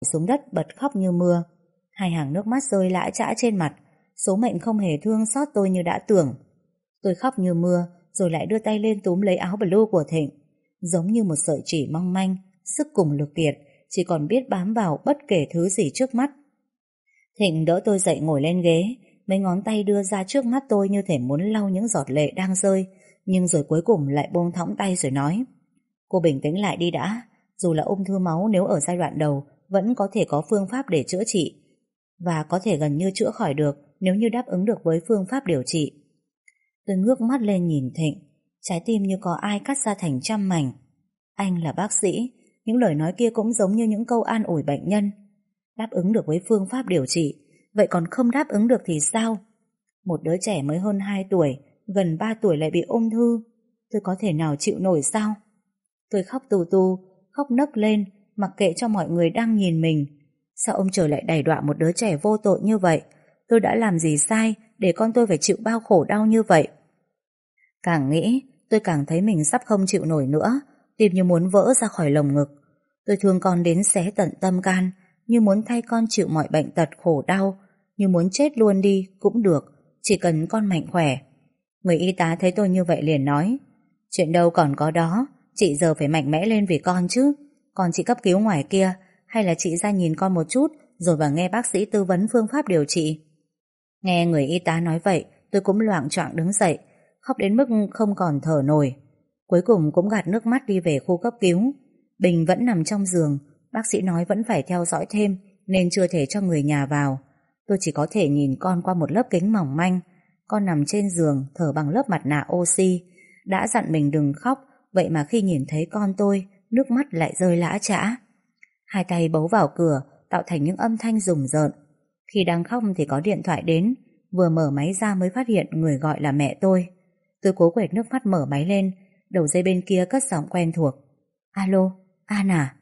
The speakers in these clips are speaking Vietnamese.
xuống đất bật khóc như mưa. Hai hàng nước mắt rơi lã chã trên mặt. Số mệnh không hề thương xót tôi như đã tưởng. Tôi khóc như mưa, rồi lại đưa tay lên túm lấy áo blue của Thịnh. Giống như một sợi chỉ mong manh, sức cùng lực kiệt, chỉ còn biết bám vào bất kể thứ gì trước mắt. Thịnh đỡ tôi dậy ngồi lên ghế, mấy ngón tay đưa ra trước mắt tôi như thể muốn lau những giọt lệ đang rơi, nhưng rồi cuối cùng lại buông thõng tay rồi nói: cô bình tĩnh lại đi đã. Dù là ung thư máu, nếu ở giai đoạn đầu vẫn có thể có phương pháp để chữa trị, và có thể gần như chữa khỏi được nếu như đáp ứng được với phương pháp điều trị. Tôi ngước mắt lên nhìn Thịnh, trái tim như có ai cắt ra thành trăm mảnh. Anh là bác sĩ, những lời nói kia cũng giống như những câu an ủi bệnh nhân. Đáp ứng được với phương pháp điều trị, vậy còn không đáp ứng được thì sao? Một đứa trẻ mới hơn 2 tuổi, gần 3 tuổi lại bị ung thư, tôi có thể nào chịu nổi sao? Tôi khóc tù tù, khóc nấc lên, mặc kệ cho mọi người đang nhìn mình. Sao ông trời lại đày đọa một đứa trẻ vô tội như vậy? Tôi đã làm gì sai để con tôi phải chịu bao khổ đau như vậy? Càng nghĩ, tôi càng thấy mình sắp không chịu nổi nữa, tim như muốn vỡ ra khỏi lồng ngực. Tôi thương con đến xé tận tâm can, như muốn thay con chịu mọi bệnh tật khổ đau, như muốn chết luôn đi cũng được, chỉ cần con mạnh khỏe. Người y tá thấy tôi như vậy liền nói: chuyện đâu còn có đó, chị giờ phải mạnh mẽ lên vì con chứ. Con chị cấp cứu ngoài kia, hay là chị ra nhìn con một chút rồi vào nghe bác sĩ tư vấn phương pháp điều trị. Nghe người y tá nói vậy, tôi cũng loạng choạng đứng dậy, khóc đến mức không còn thở nổi. Cuối cùng cũng gạt nước mắt đi về khu cấp cứu. Bình vẫn nằm trong giường, bác sĩ nói vẫn phải theo dõi thêm nên chưa thể cho người nhà vào. Tôi chỉ có thể nhìn con qua một lớp kính mỏng manh. Con nằm trên giường thở bằng lớp mặt nạ oxy. Đã dặn mình đừng khóc, vậy mà khi nhìn thấy con tôi, nước mắt lại rơi lã chã. Hai tay bấu vào cửa, tạo thành những âm thanh rùng rợn. Khi đang khóc thì có điện thoại đến, vừa mở máy ra mới phát hiện người gọi là mẹ tôi. Tôi cố quệt nước mắt mở máy lên, đầu dây bên kia cất giọng quen thuộc: alo, An à?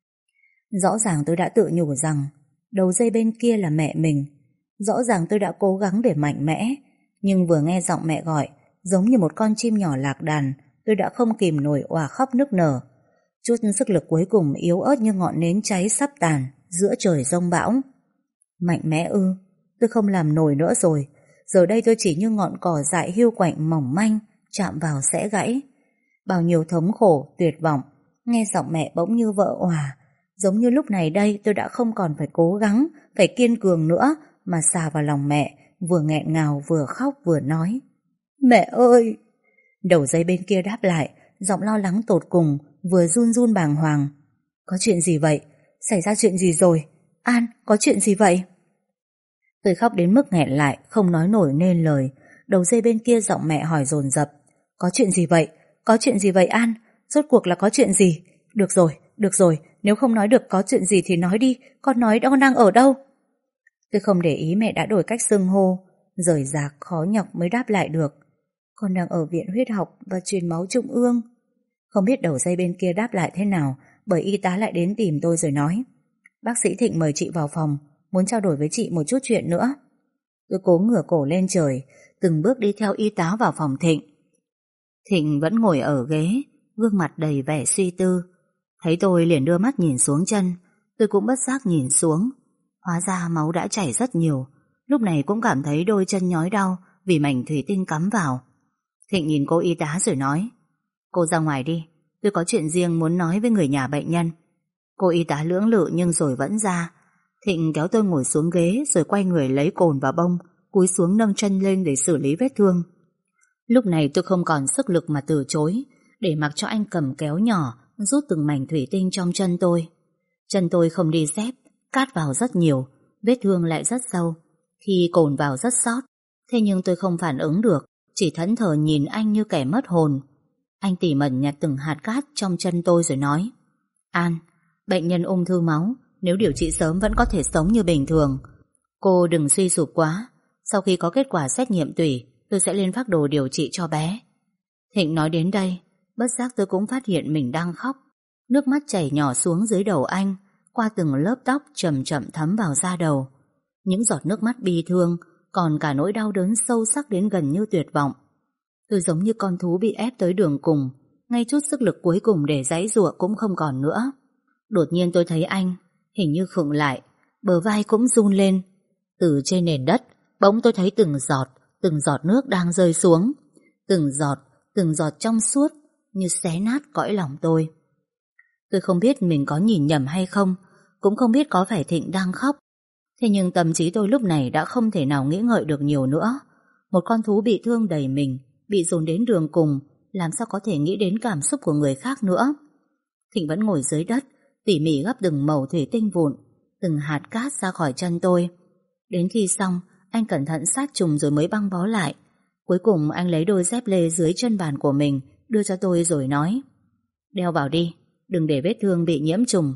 Rõ ràng tôi đã tự nhủ rằng đầu dây bên kia là mẹ mình. Rõ ràng tôi đã cố gắng để mạnh mẽ, nhưng vừa nghe giọng mẹ gọi, giống như một con chim nhỏ lạc đàn, tôi đã không kìm nổi òa khóc nức nở. Chút sức lực cuối cùng yếu ớt như ngọn nến cháy sắp tàn giữa trời giông bão. Mạnh mẽ ư? Tôi không làm nổi nữa rồi. Giờ đây tôi chỉ như ngọn cỏ dại hiu quạnh mỏng manh, chạm vào sẽ gãy. Bao nhiêu thống khổ, tuyệt vọng, nghe giọng mẹ bỗng như vỡ òa. Giống như lúc này đây tôi đã không còn phải cố gắng, phải kiên cường nữa, mà xà vào lòng mẹ, vừa nghẹn ngào vừa khóc vừa nói: mẹ ơi! Đầu dây bên kia đáp lại, giọng lo lắng tột cùng, vừa run run bàng hoàng: có chuyện gì vậy? Xảy ra chuyện gì rồi? An, có chuyện gì vậy? Tôi khóc đến mức nghẹn lại, không nói nổi nên lời. Đầu dây bên kia giọng mẹ hỏi dồn dập: có chuyện gì vậy? Có chuyện gì vậy An? Rốt cuộc là có chuyện gì? Được rồi, nếu không nói được có chuyện gì thì nói đi, con nói con đang ở đâu? Tôi không để ý mẹ đã đổi cách xưng hô, rời rạc khó nhọc mới đáp lại được: con đang ở viện huyết học và truyền máu trung ương. Không biết đầu dây bên kia đáp lại thế nào, bởi y tá lại đến tìm tôi rồi nói: bác sĩ Thịnh mời chị vào phòng, muốn trao đổi với chị một chút chuyện nữa. Tôi cố ngửa cổ lên trời, từng bước đi theo y tá vào phòng Thịnh. Thịnh vẫn ngồi ở ghế, gương mặt đầy vẻ suy tư. Thấy tôi liền đưa mắt nhìn xuống chân, tôi cũng bất giác nhìn xuống. Hóa ra máu đã chảy rất nhiều. Lúc này cũng cảm thấy đôi chân nhói đau vì mảnh thủy tinh cắm vào. Thịnh nhìn cô y tá rồi nói: cô ra ngoài đi, tôi có chuyện riêng muốn nói với người nhà bệnh nhân. Cô y tá lưỡng lự nhưng rồi vẫn ra. Thịnh kéo tôi ngồi xuống ghế rồi quay người lấy cồn và bông, cúi xuống nâng chân lên để xử lý vết thương. Lúc này tôi không còn sức lực mà từ chối, để mặc cho anh cầm kéo nhỏ rút từng mảnh thủy tinh trong chân tôi. Chân tôi không đi dép, cát vào rất nhiều, vết thương lại rất sâu, khi cồn vào rất sót. Thế nhưng tôi không phản ứng được, chỉ thẫn thờ nhìn anh như kẻ mất hồn. Anh tỉ mẩn nhặt từng hạt cát trong chân tôi rồi nói: An, bệnh nhân ung thư máu, nếu điều trị sớm vẫn có thể sống như bình thường. Cô đừng suy sụp quá, sau khi có kết quả xét nghiệm tủy, tôi sẽ lên phác đồ điều trị cho bé. Thịnh nói đến đây, bất giác tôi cũng phát hiện mình đang khóc. Nước mắt chảy nhỏ xuống dưới đầu anh, qua từng lớp tóc chậm chậm thấm vào da đầu. Những giọt nước mắt bi thương, còn cả nỗi đau đớn sâu sắc đến gần như tuyệt vọng. Tôi giống như con thú bị ép tới đường cùng, ngay chút sức lực cuối cùng để giãy giụa cũng không còn nữa. Đột nhiên tôi thấy anh, hình như khựng lại, bờ vai cũng run lên. Từ trên nền đất, bỗng tôi thấy từng giọt nước đang rơi xuống. Từng giọt trong suốt, như xé nát cõi lòng tôi. Tôi không biết mình có nhìn nhầm hay không, cũng không biết có phải Thịnh đang khóc. Thế nhưng tâm trí tôi lúc này đã không thể nào nghĩ ngợi được nhiều nữa. Một con thú bị thương đầy mình, bị dồn đến đường cùng, làm sao có thể nghĩ đến cảm xúc của người khác nữa. Thịnh vẫn ngồi dưới đất, tỉ mỉ gắp từng mẩu thủy tinh vụn, từng hạt cát ra khỏi chân tôi. Đến khi xong, anh cẩn thận sát trùng rồi mới băng bó lại. Cuối cùng anh lấy đôi dép lê dưới chân bàn của mình, đưa cho tôi rồi nói: đeo vào đi, đừng để vết thương bị nhiễm trùng.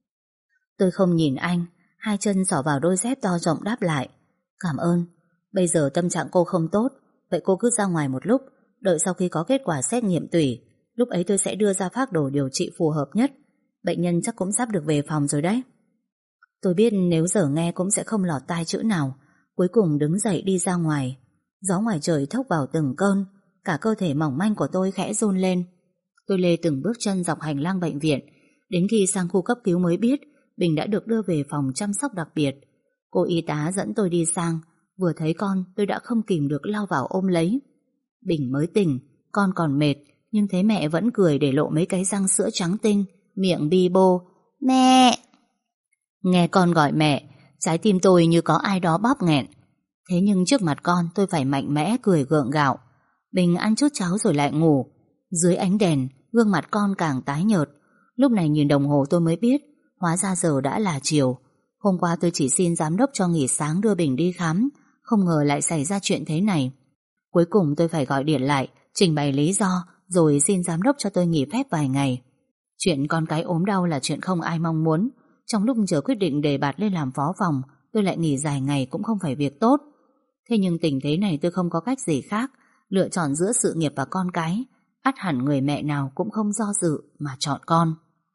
Tôi không nhìn anh, hai chân xỏ vào đôi dép to rộng đáp lại: cảm ơn, bây giờ tâm trạng cô không tốt, vậy cô cứ ra ngoài một lúc, đợi sau khi có kết quả xét nghiệm tủy, lúc ấy tôi sẽ đưa ra phác đồ điều trị phù hợp nhất. Bệnh nhân chắc cũng sắp được về phòng rồi đấy. Tôi biết nếu giờ nghe cũng sẽ không lọt tai chữ nào, cuối cùng đứng dậy đi ra ngoài. Gió ngoài trời thốc vào từng cơn, cả cơ thể mỏng manh của tôi khẽ run lên. Tôi lê từng bước chân dọc hành lang bệnh viện, đến khi sang khu cấp cứu mới biết Bình đã được đưa về phòng chăm sóc đặc biệt. Cô y tá dẫn tôi đi sang, vừa thấy con tôi đã không kìm được lao vào ôm lấy. Bình mới tỉnh, con còn mệt, nhưng thấy mẹ vẫn cười để lộ mấy cái răng sữa trắng tinh, miệng bi bô: mẹ! Nghe con gọi mẹ, trái tim tôi như có ai đó bóp nghẹn. Thế nhưng trước mặt con tôi phải mạnh mẽ cười gượng gạo. Bình ăn chút cháo rồi lại ngủ. Dưới ánh đèn, gương mặt con càng tái nhợt. Lúc này nhìn đồng hồ tôi mới biết, hóa ra giờ đã là chiều. Hôm qua tôi chỉ xin giám đốc cho nghỉ sáng đưa Bình đi khám, không ngờ lại xảy ra chuyện thế này. Cuối cùng tôi phải gọi điện lại, trình bày lý do, rồi xin giám đốc cho tôi nghỉ phép vài ngày. Chuyện con cái ốm đau là chuyện không ai mong muốn. Trong lúc chờ quyết định đề bạt lên làm phó phòng, tôi lại nghỉ dài ngày cũng không phải việc tốt. Thế nhưng tình thế này tôi không có cách gì khác, lựa chọn giữa sự nghiệp và con cái, ắt hẳn người mẹ nào cũng không do dự mà chọn con.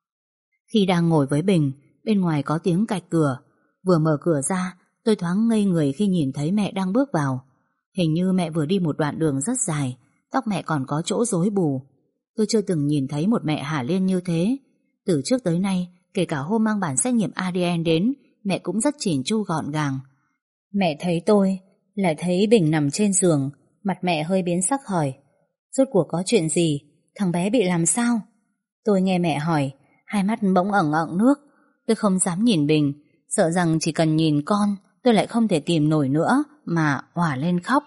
Khi đang ngồi với Bình, bên ngoài có tiếng cạch cửa. Vừa mở cửa ra, tôi thoáng ngây người khi nhìn thấy mẹ đang bước vào. Hình như mẹ vừa đi một đoạn đường rất dài, tóc mẹ còn có chỗ rối bù. Tôi chưa từng nhìn thấy một mẹ Hà Liên như thế. Từ trước tới nay, kể cả hôm mang bản xét nghiệm ADN đến, mẹ cũng rất chỉn chu gọn gàng. Mẹ thấy tôi, lại thấy Bình nằm trên giường, mặt mẹ hơi biến sắc hỏi: rốt cuộc có chuyện gì? Thằng bé bị làm sao? Tôi nghe mẹ hỏi, hai mắt bỗng ẩn ẩn nước. Tôi không dám nhìn Bình, sợ rằng chỉ cần nhìn con tôi lại không thể kìm nổi nữa mà òa lên khóc.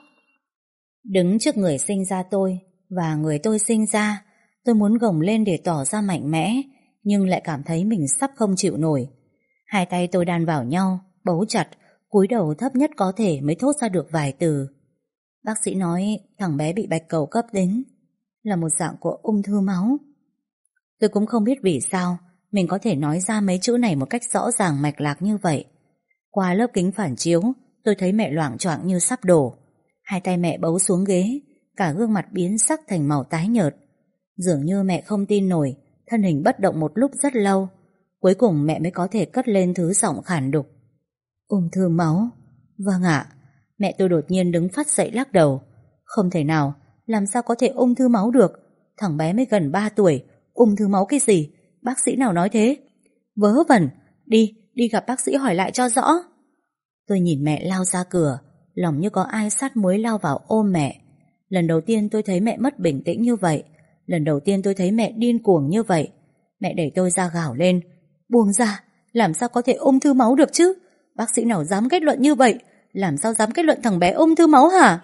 Đứng trước người sinh ra tôi và người tôi sinh ra, tôi muốn gồng lên để tỏ ra mạnh mẽ, nhưng lại cảm thấy mình sắp không chịu nổi. Hai tay tôi đan vào nhau, bấu chặt, cúi đầu thấp nhất có thể mới thốt ra được vài từ. Bác sĩ nói thằng bé bị bạch cầu cấp tính, là một dạng của ung thư máu. Tôi cũng không biết vì sao mình có thể nói ra mấy chữ này một cách rõ ràng mạch lạc như vậy. Qua lớp kính phản chiếu, tôi thấy mẹ loạng choạng như sắp đổ. Hai tay mẹ bấu xuống ghế, cả gương mặt biến sắc thành màu tái nhợt. Dường như mẹ không tin nổi, thân hình bất động một lúc rất lâu. Cuối cùng mẹ mới có thể cất lên thứ giọng khản đục: ung thư máu. Vâng ạ. Mẹ tôi đột nhiên đứng phắt dậy lắc đầu: không thể nào, làm sao có thể ung thư máu được? Thằng bé mới gần 3 tuổi, ung thư máu cái gì? Bác sĩ nào nói thế? Vớ vẩn, đi gặp bác sĩ hỏi lại cho rõ. Tôi nhìn mẹ lao ra cửa, lòng như có ai sát muối lao vào ôm mẹ. Lần đầu tiên tôi thấy mẹ mất bình tĩnh như vậy, lần đầu tiên tôi thấy mẹ điên cuồng như vậy. Mẹ đẩy tôi ra gào lên: buông ra, làm sao có thể ung thư máu được chứ? Bác sĩ nào dám kết luận như vậy? Làm sao dám kết luận thằng bé ung thư máu hả?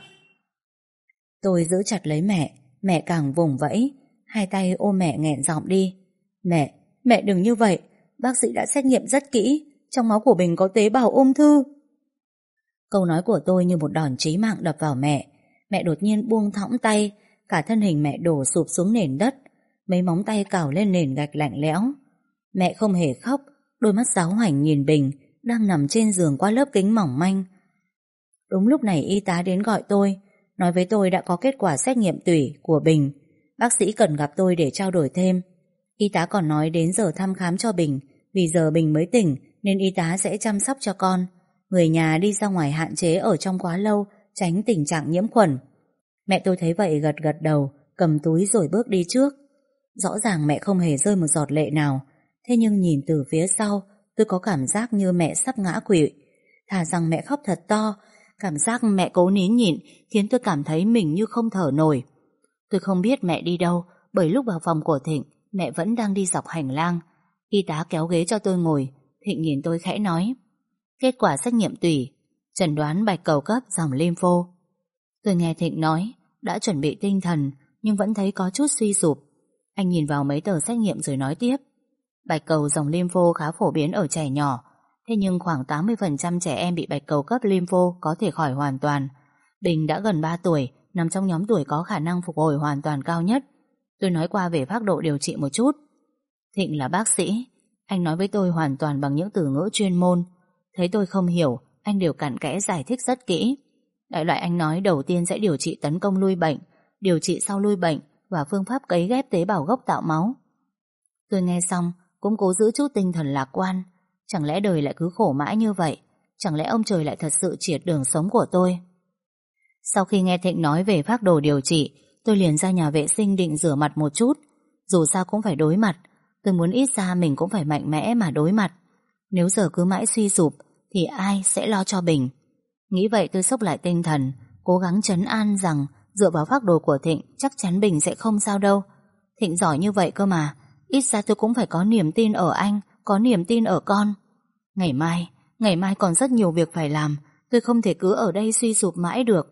Tôi giữ chặt lấy mẹ càng vùng vẫy, hai tay ôm mẹ nghẹn giọng đi: Mẹ đừng như vậy, bác sĩ đã xét nghiệm rất kỹ, trong máu của Bình có tế bào ung thư. Câu nói của tôi như một đòn chí mạng đập vào mẹ. Mẹ đột nhiên buông thõng tay, cả thân hình mẹ đổ sụp xuống nền đất, mấy móng tay cào lên nền gạch lạnh lẽo. Mẹ không hề khóc, đôi mắt giáo hoảnh nhìn Bình đang nằm trên giường qua lớp kính mỏng manh. Đúng lúc này y tá đến gọi tôi, nói với tôi đã có kết quả xét nghiệm tủy của Bình. Bác sĩ cần gặp tôi để trao đổi thêm. Y tá còn nói đến giờ thăm khám cho Bình, vì giờ Bình mới tỉnh nên y tá sẽ chăm sóc cho con. Người nhà đi ra ngoài hạn chế ở trong quá lâu, tránh tình trạng nhiễm khuẩn. Mẹ tôi thấy vậy gật gật đầu, cầm túi rồi bước đi trước. Rõ ràng mẹ không hề rơi một giọt lệ nào, thế nhưng nhìn từ phía sau tôi có cảm giác như mẹ sắp ngã quỵ. Thà rằng mẹ khóc thật to, cảm giác mẹ cố nín nhịn khiến tôi cảm thấy mình như không thở nổi. Tôi không biết mẹ đi đâu, bởi lúc vào phòng của Thịnh, mẹ vẫn đang đi dọc hành lang. Y tá kéo ghế cho tôi ngồi. Thịnh nhìn tôi khẽ nói: kết quả xét nghiệm tủy, chẩn đoán bạch cầu cấp dòng lympho. Tôi nghe Thịnh nói, đã chuẩn bị tinh thần nhưng vẫn thấy có chút suy sụp. Anh nhìn vào mấy tờ xét nghiệm rồi nói tiếp: bạch cầu dòng lympho khá phổ biến ở trẻ nhỏ, thế nhưng khoảng 80% trẻ em bị bạch cầu cấp lympho có thể khỏi hoàn toàn. Bình đã gần 3 tuổi, nằm trong nhóm tuổi có khả năng phục hồi hoàn toàn cao nhất. Tôi nói qua về phác độ điều trị một chút. Thịnh là bác sĩ, anh nói với tôi hoàn toàn bằng những từ ngữ chuyên môn. Thấy tôi không hiểu, anh đều cặn kẽ giải thích rất kỹ. Đại loại anh nói đầu tiên sẽ điều trị tấn công lui bệnh, điều trị sau lui bệnh và phương pháp cấy ghép tế bào gốc tạo máu. Tôi nghe xong cũng cố giữ chút tinh thần lạc quan. Chẳng lẽ đời lại cứ khổ mãi như vậy? Chẳng lẽ ông trời lại thật sự triệt đường sống của tôi? Sau khi nghe Thịnh nói về phác đồ điều trị, tôi liền ra nhà vệ sinh định rửa mặt một chút. Dù sao cũng phải đối mặt. Tôi muốn ít ra mình cũng phải mạnh mẽ mà đối mặt. Nếu giờ cứ mãi suy sụp thì ai sẽ lo cho Bình? Nghĩ vậy tôi xốc lại tinh thần, cố gắng trấn an rằng dựa vào phác đồ của Thịnh chắc chắn Bình sẽ không sao đâu. Thịnh giỏi như vậy cơ mà, ít ra tôi cũng phải có niềm tin ở anh, có niềm tin ở con. Ngày mai còn rất nhiều việc phải làm, tôi không thể cứ ở đây suy sụp mãi được.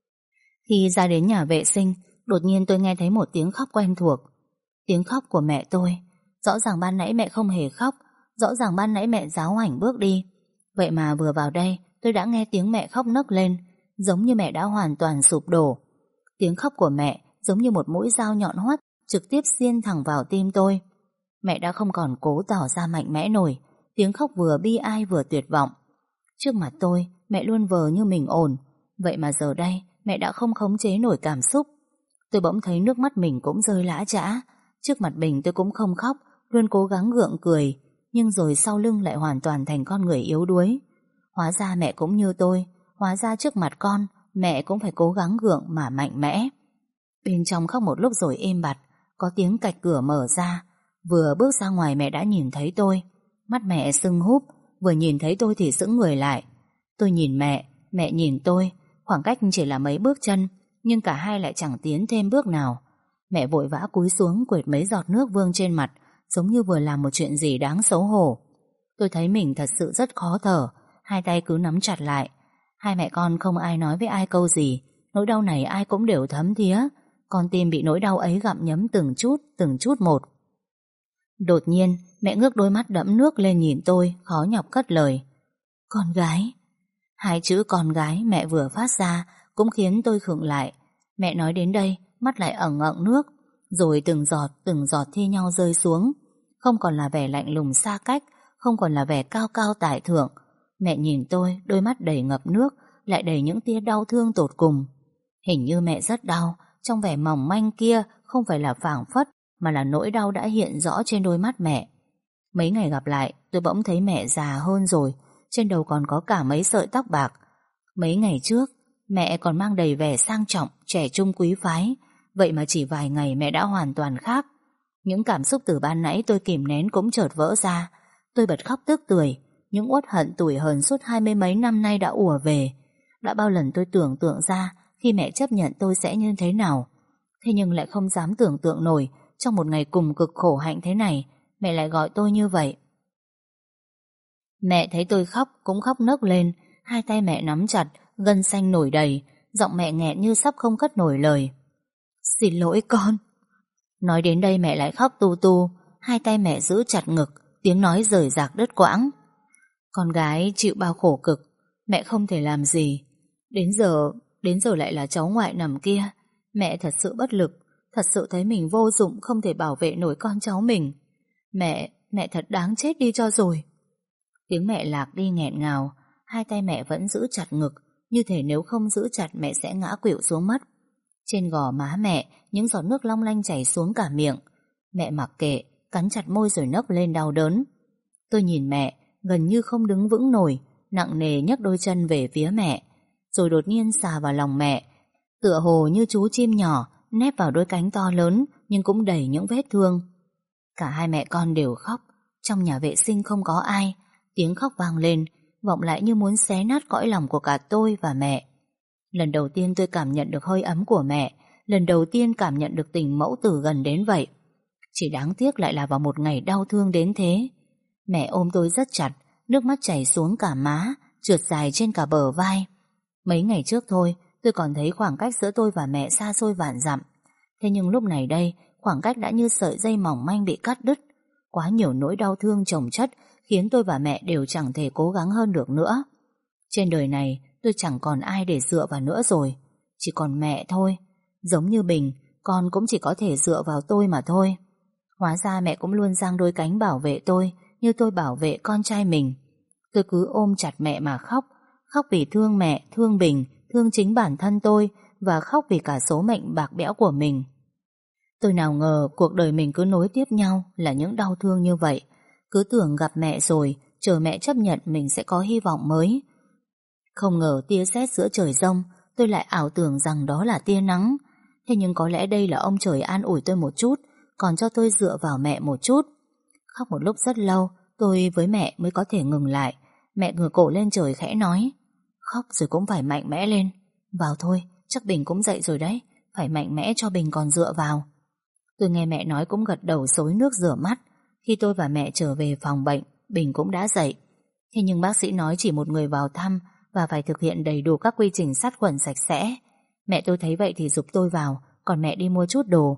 Khi ra đến nhà vệ sinh, đột nhiên tôi nghe thấy một tiếng khóc quen thuộc. Tiếng khóc của mẹ tôi. Rõ ràng ban nãy mẹ không hề khóc, rõ ràng ban nãy mẹ giáo hoảnh bước đi. Vậy mà vừa vào đây tôi đã nghe tiếng mẹ khóc nấc lên, giống như mẹ đã hoàn toàn sụp đổ. Tiếng khóc của mẹ giống như một mũi dao nhọn hoắt trực tiếp xiên thẳng vào tim tôi. Mẹ đã không còn cố tỏ ra mạnh mẽ nổi. Tiếng khóc vừa bi ai vừa tuyệt vọng. Trước mặt tôi, mẹ luôn vờ như mình ổn. Vậy mà giờ đây, mẹ đã không khống chế nổi cảm xúc. Tôi bỗng thấy nước mắt mình cũng rơi lã chã. Trước mặt Bình tôi cũng không khóc, luôn cố gắng gượng cười. Nhưng rồi sau lưng lại hoàn toàn thành con người yếu đuối. Hóa ra mẹ cũng như tôi. Hóa ra trước mặt con, mẹ cũng phải cố gắng gượng mà mạnh mẽ. Bên trong khóc một lúc rồi êm bặt. Có tiếng cạch cửa mở ra. Vừa bước ra ngoài mẹ đã nhìn thấy tôi. Mắt mẹ sưng húp. Vừa nhìn thấy tôi thì sững người lại. Tôi nhìn mẹ, mẹ nhìn tôi. Khoảng cách chỉ là mấy bước chân, nhưng cả hai lại chẳng tiến thêm bước nào. Mẹ vội vã cúi xuống quệt mấy giọt nước vương trên mặt, giống như vừa làm một chuyện gì đáng xấu hổ. Tôi thấy mình thật sự rất khó thở. Hai tay cứ nắm chặt lại. Hai mẹ con không ai nói với ai câu gì. Nỗi đau này ai cũng đều thấm thía. Con tim bị nỗi đau ấy gặm nhấm từng chút một. Đột nhiên mẹ ngước đôi mắt đẫm nước lên nhìn tôi, khó nhọc cất lời: con gái. Hai chữ con gái mẹ vừa phát ra cũng khiến tôi khựng lại. Mẹ nói đến đây, mắt lại ẩn ẩn nước, rồi từng giọt thi nhau rơi xuống. Không còn là vẻ lạnh lùng xa cách, không còn là vẻ cao cao tại thượng. Mẹ nhìn tôi, đôi mắt đầy ngập nước, lại đầy những tia đau thương tột cùng. Hình như mẹ rất đau, trong vẻ mỏng manh kia không phải là phảng phất, mà là nỗi đau đã hiện rõ trên đôi mắt mẹ. Mấy ngày gặp lại, tôi bỗng thấy mẹ già hơn rồi, trên đầu còn có cả mấy sợi tóc bạc. Mấy ngày trước, mẹ còn mang đầy vẻ sang trọng, trẻ trung quý phái. Vậy mà chỉ vài ngày mẹ đã hoàn toàn khác. Những cảm xúc từ ban nãy tôi kìm nén cũng chợt vỡ ra. Tôi bật khóc tức tưởi. Những uất hận tủi hờn suốt 20 mấy năm nay đã ùa về. Đã bao lần tôi tưởng tượng ra khi mẹ chấp nhận tôi sẽ như thế nào. Thế nhưng lại không dám tưởng tượng nổi, trong một ngày cùng cực khổ hạnh thế này, mẹ lại gọi tôi như vậy. Mẹ thấy tôi khóc cũng khóc nấc lên. Hai tay mẹ nắm chặt, gân xanh nổi đầy. Giọng mẹ nghẹn như sắp không cất nổi lời. Xin lỗi con. Nói đến đây mẹ lại khóc tu tu. Hai tay mẹ giữ chặt ngực, tiếng nói rời rạc đứt quãng. Con gái chịu bao khổ cực, mẹ không thể làm gì. Đến giờ lại là cháu ngoại nằm kia. Mẹ thật sự bất lực, thật sự thấy mình vô dụng, không thể bảo vệ nổi con cháu mình. Mẹ thật đáng chết đi cho rồi. Tiếng mẹ lạc đi nghẹn ngào. Hai tay mẹ vẫn giữ chặt ngực, như thể nếu không giữ chặt mẹ sẽ ngã khuỵu xuống mất. Trên gò má mẹ, những giọt nước long lanh chảy xuống cả miệng. Mẹ mặc kệ, cắn chặt môi rồi nấc lên đau đớn. Tôi nhìn mẹ, gần như không đứng vững nổi, nặng nề nhấc đôi chân về phía mẹ, rồi đột nhiên xà vào lòng mẹ, tựa hồ như chú chim nhỏ nép vào đôi cánh to lớn nhưng cũng đầy những vết thương. Cả hai mẹ con đều khóc. Trong nhà vệ sinh không có ai, Tiếng khóc vang lên, vọng lại như muốn xé nát cõi lòng của cả tôi và mẹ. Lần đầu tiên tôi cảm nhận được hơi ấm của mẹ, lần đầu tiên cảm nhận được tình mẫu tử gần đến vậy. Chỉ đáng tiếc lại là vào một ngày đau thương đến thế. Mẹ ôm tôi rất chặt, nước mắt chảy xuống cả má, trượt dài trên cả bờ vai. Mấy ngày trước thôi, tôi còn thấy khoảng cách giữa tôi và mẹ xa xôi vạn dặm. Thế nhưng lúc này đây, khoảng cách đã như sợi dây mỏng manh bị cắt đứt. Quá nhiều nỗi đau thương chồng chất khiến tôi và mẹ đều chẳng thể cố gắng hơn được nữa. Trên đời này, tôi chẳng còn ai để dựa vào nữa rồi. Chỉ còn mẹ thôi. Giống như Bình, con cũng chỉ có thể dựa vào tôi mà thôi. Hóa ra mẹ cũng luôn giang đôi cánh bảo vệ tôi, như tôi bảo vệ con trai mình. Tôi cứ ôm chặt mẹ mà khóc. Khóc vì thương mẹ, thương Bình, thương chính bản thân tôi, và khóc vì cả số mệnh bạc bẽo của mình. Tôi nào ngờ cuộc đời mình cứ nối tiếp nhau là những đau thương như vậy. Cứ tưởng gặp mẹ rồi, chờ mẹ chấp nhận mình sẽ có hy vọng mới. Không ngờ tia sét giữa trời giông, tôi lại ảo tưởng rằng đó là tia nắng. Thế nhưng có lẽ đây là ông trời an ủi tôi một chút, còn cho tôi dựa vào mẹ một chút. Khóc một lúc rất lâu, tôi với mẹ mới có thể ngừng lại. Mẹ ngửa cổ lên trời khẽ nói: khóc rồi cũng phải mạnh mẽ lên. Vào thôi, chắc Bình cũng dậy rồi đấy. Phải mạnh mẽ cho Bình còn dựa vào. Tôi nghe mẹ nói cũng gật đầu xối nước rửa mắt. Khi tôi và mẹ trở về phòng bệnh, Bình cũng đã dậy. Thế nhưng bác sĩ nói chỉ một người vào thăm và phải thực hiện đầy đủ các quy trình sát khuẩn sạch sẽ. Mẹ tôi thấy vậy thì giục tôi vào, còn mẹ đi mua chút đồ.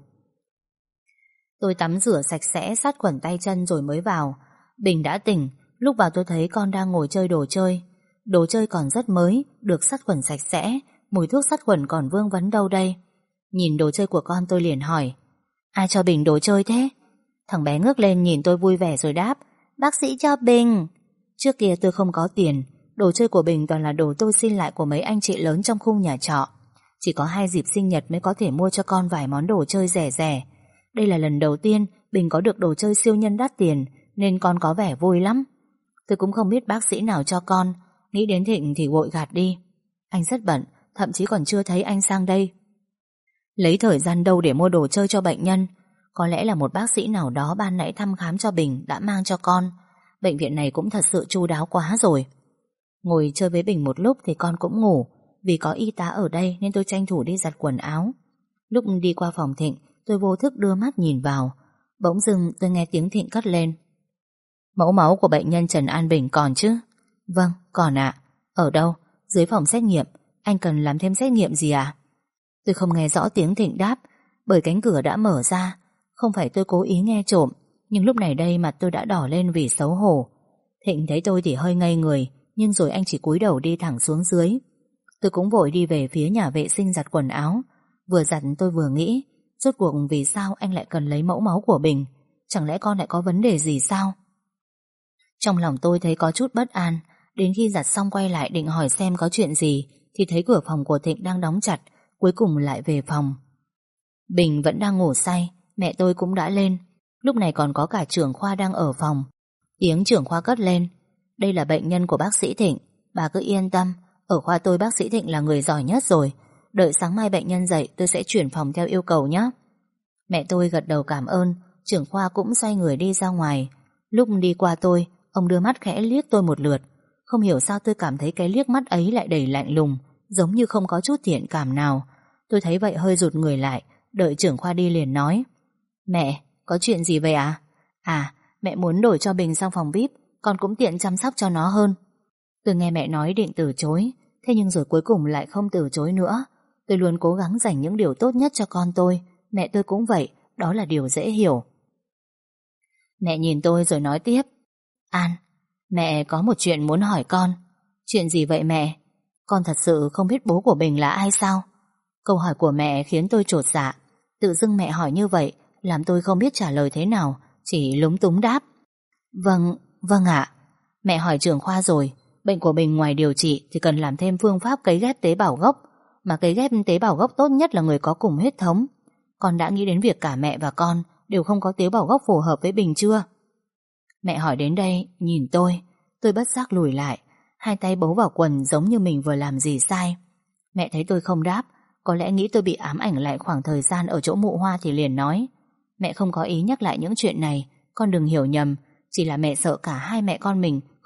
Tôi tắm rửa sạch sẽ, sát khuẩn tay chân rồi mới vào. Bình đã tỉnh. Lúc vào tôi thấy con đang ngồi chơi đồ chơi. Đồ chơi còn rất mới, được sát khuẩn sạch sẽ. Mùi thuốc sát khuẩn còn vương vấn đâu đây. Nhìn đồ chơi của con tôi liền hỏi: ai cho Bình đồ chơi thế? Thằng bé ngước lên nhìn tôi vui vẻ rồi đáp: bác sĩ cho Bình. Trước kia tôi không có tiền, đồ chơi của Bình toàn là đồ tôi xin lại của mấy anh chị lớn trong khu nhà trọ. Chỉ có 2 dịp sinh nhật mới có thể mua cho con vài món đồ chơi rẻ rẻ. Đây là lần đầu tiên Bình có được đồ chơi siêu nhân đắt tiền, nên con có vẻ vui lắm. Tôi cũng không biết bác sĩ nào cho con. Nghĩ đến Thịnh thì vội gạt đi: anh rất bận, thậm chí còn chưa thấy anh sang đây. Lấy thời gian đâu để mua đồ chơi cho bệnh nhân. Có lẽ là một bác sĩ nào đó ban nãy thăm khám cho Bình đã mang cho con. Bệnh viện này cũng thật sự chu đáo quá rồi. Ngồi chơi với Bình một lúc thì con cũng ngủ. Vì có y tá ở đây nên tôi tranh thủ đi giặt quần áo. Lúc đi qua phòng Thịnh, tôi vô thức đưa mắt nhìn vào. Bỗng dưng tôi nghe tiếng Thịnh cất lên: mẫu máu của bệnh nhân Trần An Bình còn chứ? Vâng, còn ạ. Ở đâu? Dưới phòng xét nghiệm. Anh cần làm thêm xét nghiệm gì à? Tôi không nghe rõ tiếng Thịnh đáp, bởi cánh cửa đã mở ra. Không phải tôi cố ý nghe trộm, nhưng lúc này đây mặt tôi đã đỏ lên vì xấu hổ. Thịnh thấy tôi thì hơi ngây người, nhưng rồi anh chỉ cúi đầu đi thẳng xuống dưới. Tôi cũng vội đi về phía nhà vệ sinh giặt quần áo. Vừa giặt tôi vừa nghĩ, rốt cuộc vì sao anh lại cần lấy mẫu máu của Bình? Chẳng lẽ con lại có vấn đề gì sao? Trong lòng tôi thấy có chút bất an. Đến khi giặt xong quay lại định hỏi xem có chuyện gì thì thấy cửa phòng của Thịnh đang đóng chặt. Cuối cùng lại về phòng. Bình vẫn đang ngủ say. Mẹ tôi cũng đã lên. Lúc này còn có cả trưởng khoa đang ở phòng. Tiếng trưởng khoa cất lên: đây là bệnh nhân của bác sĩ Thịnh. Bà cứ yên tâm, ở khoa tôi bác sĩ Thịnh là người giỏi nhất rồi. Đợi sáng mai bệnh nhân dậy tôi sẽ chuyển phòng theo yêu cầu nhé. Mẹ tôi gật đầu cảm ơn. Trưởng khoa cũng xoay người đi ra ngoài. Lúc đi qua tôi, ông đưa mắt khẽ liếc tôi một lượt. Không hiểu sao tôi cảm thấy cái liếc mắt ấy lại đầy lạnh lùng, giống như không có chút thiện cảm nào. Tôi thấy vậy hơi rụt người lại. Đợi trưởng khoa đi liền nói: mẹ, có chuyện gì vậy ạ? À, mẹ muốn đổi cho Bình sang phòng VIP, con cũng tiện chăm sóc cho nó hơn. Tôi nghe mẹ nói định từ chối, thế nhưng rồi cuối cùng lại không từ chối nữa. Tôi luôn cố gắng dành những điều tốt nhất cho con tôi. Mẹ tôi cũng vậy, đó là điều dễ hiểu. Mẹ nhìn tôi rồi nói tiếp: An, mẹ có một chuyện muốn hỏi con. Chuyện gì vậy mẹ? Con thật sự không biết bố của Bình là ai sao? Câu hỏi của mẹ khiến tôi chột dạ. Tự dưng mẹ hỏi như vậy làm tôi không biết trả lời thế nào, chỉ lúng túng đáp: Vâng ạ. Mẹ hỏi trưởng khoa rồi. Bệnh của Bình ngoài điều trị thì cần làm thêm phương pháp cấy ghép tế bào gốc. Mà cấy ghép tế bào gốc tốt nhất là người có cùng huyết thống. Con đã nghĩ đến việc cả mẹ và con đều không có tế bào gốc phù hợp với Bình chưa? Mẹ hỏi đến đây, nhìn tôi bất giác lùi lại, hai tay bấu vào quần giống như mình vừa làm gì sai. Mẹ thấy tôi không đáp, có lẽ nghĩ tôi bị ám ảnh lại khoảng thời gian ở chỗ mụ Hoa thì liền nói: mẹ không có ý nhắc lại những chuyện này, con đừng hiểu nhầm, chỉ là mẹ sợ cả hai mẹ con mình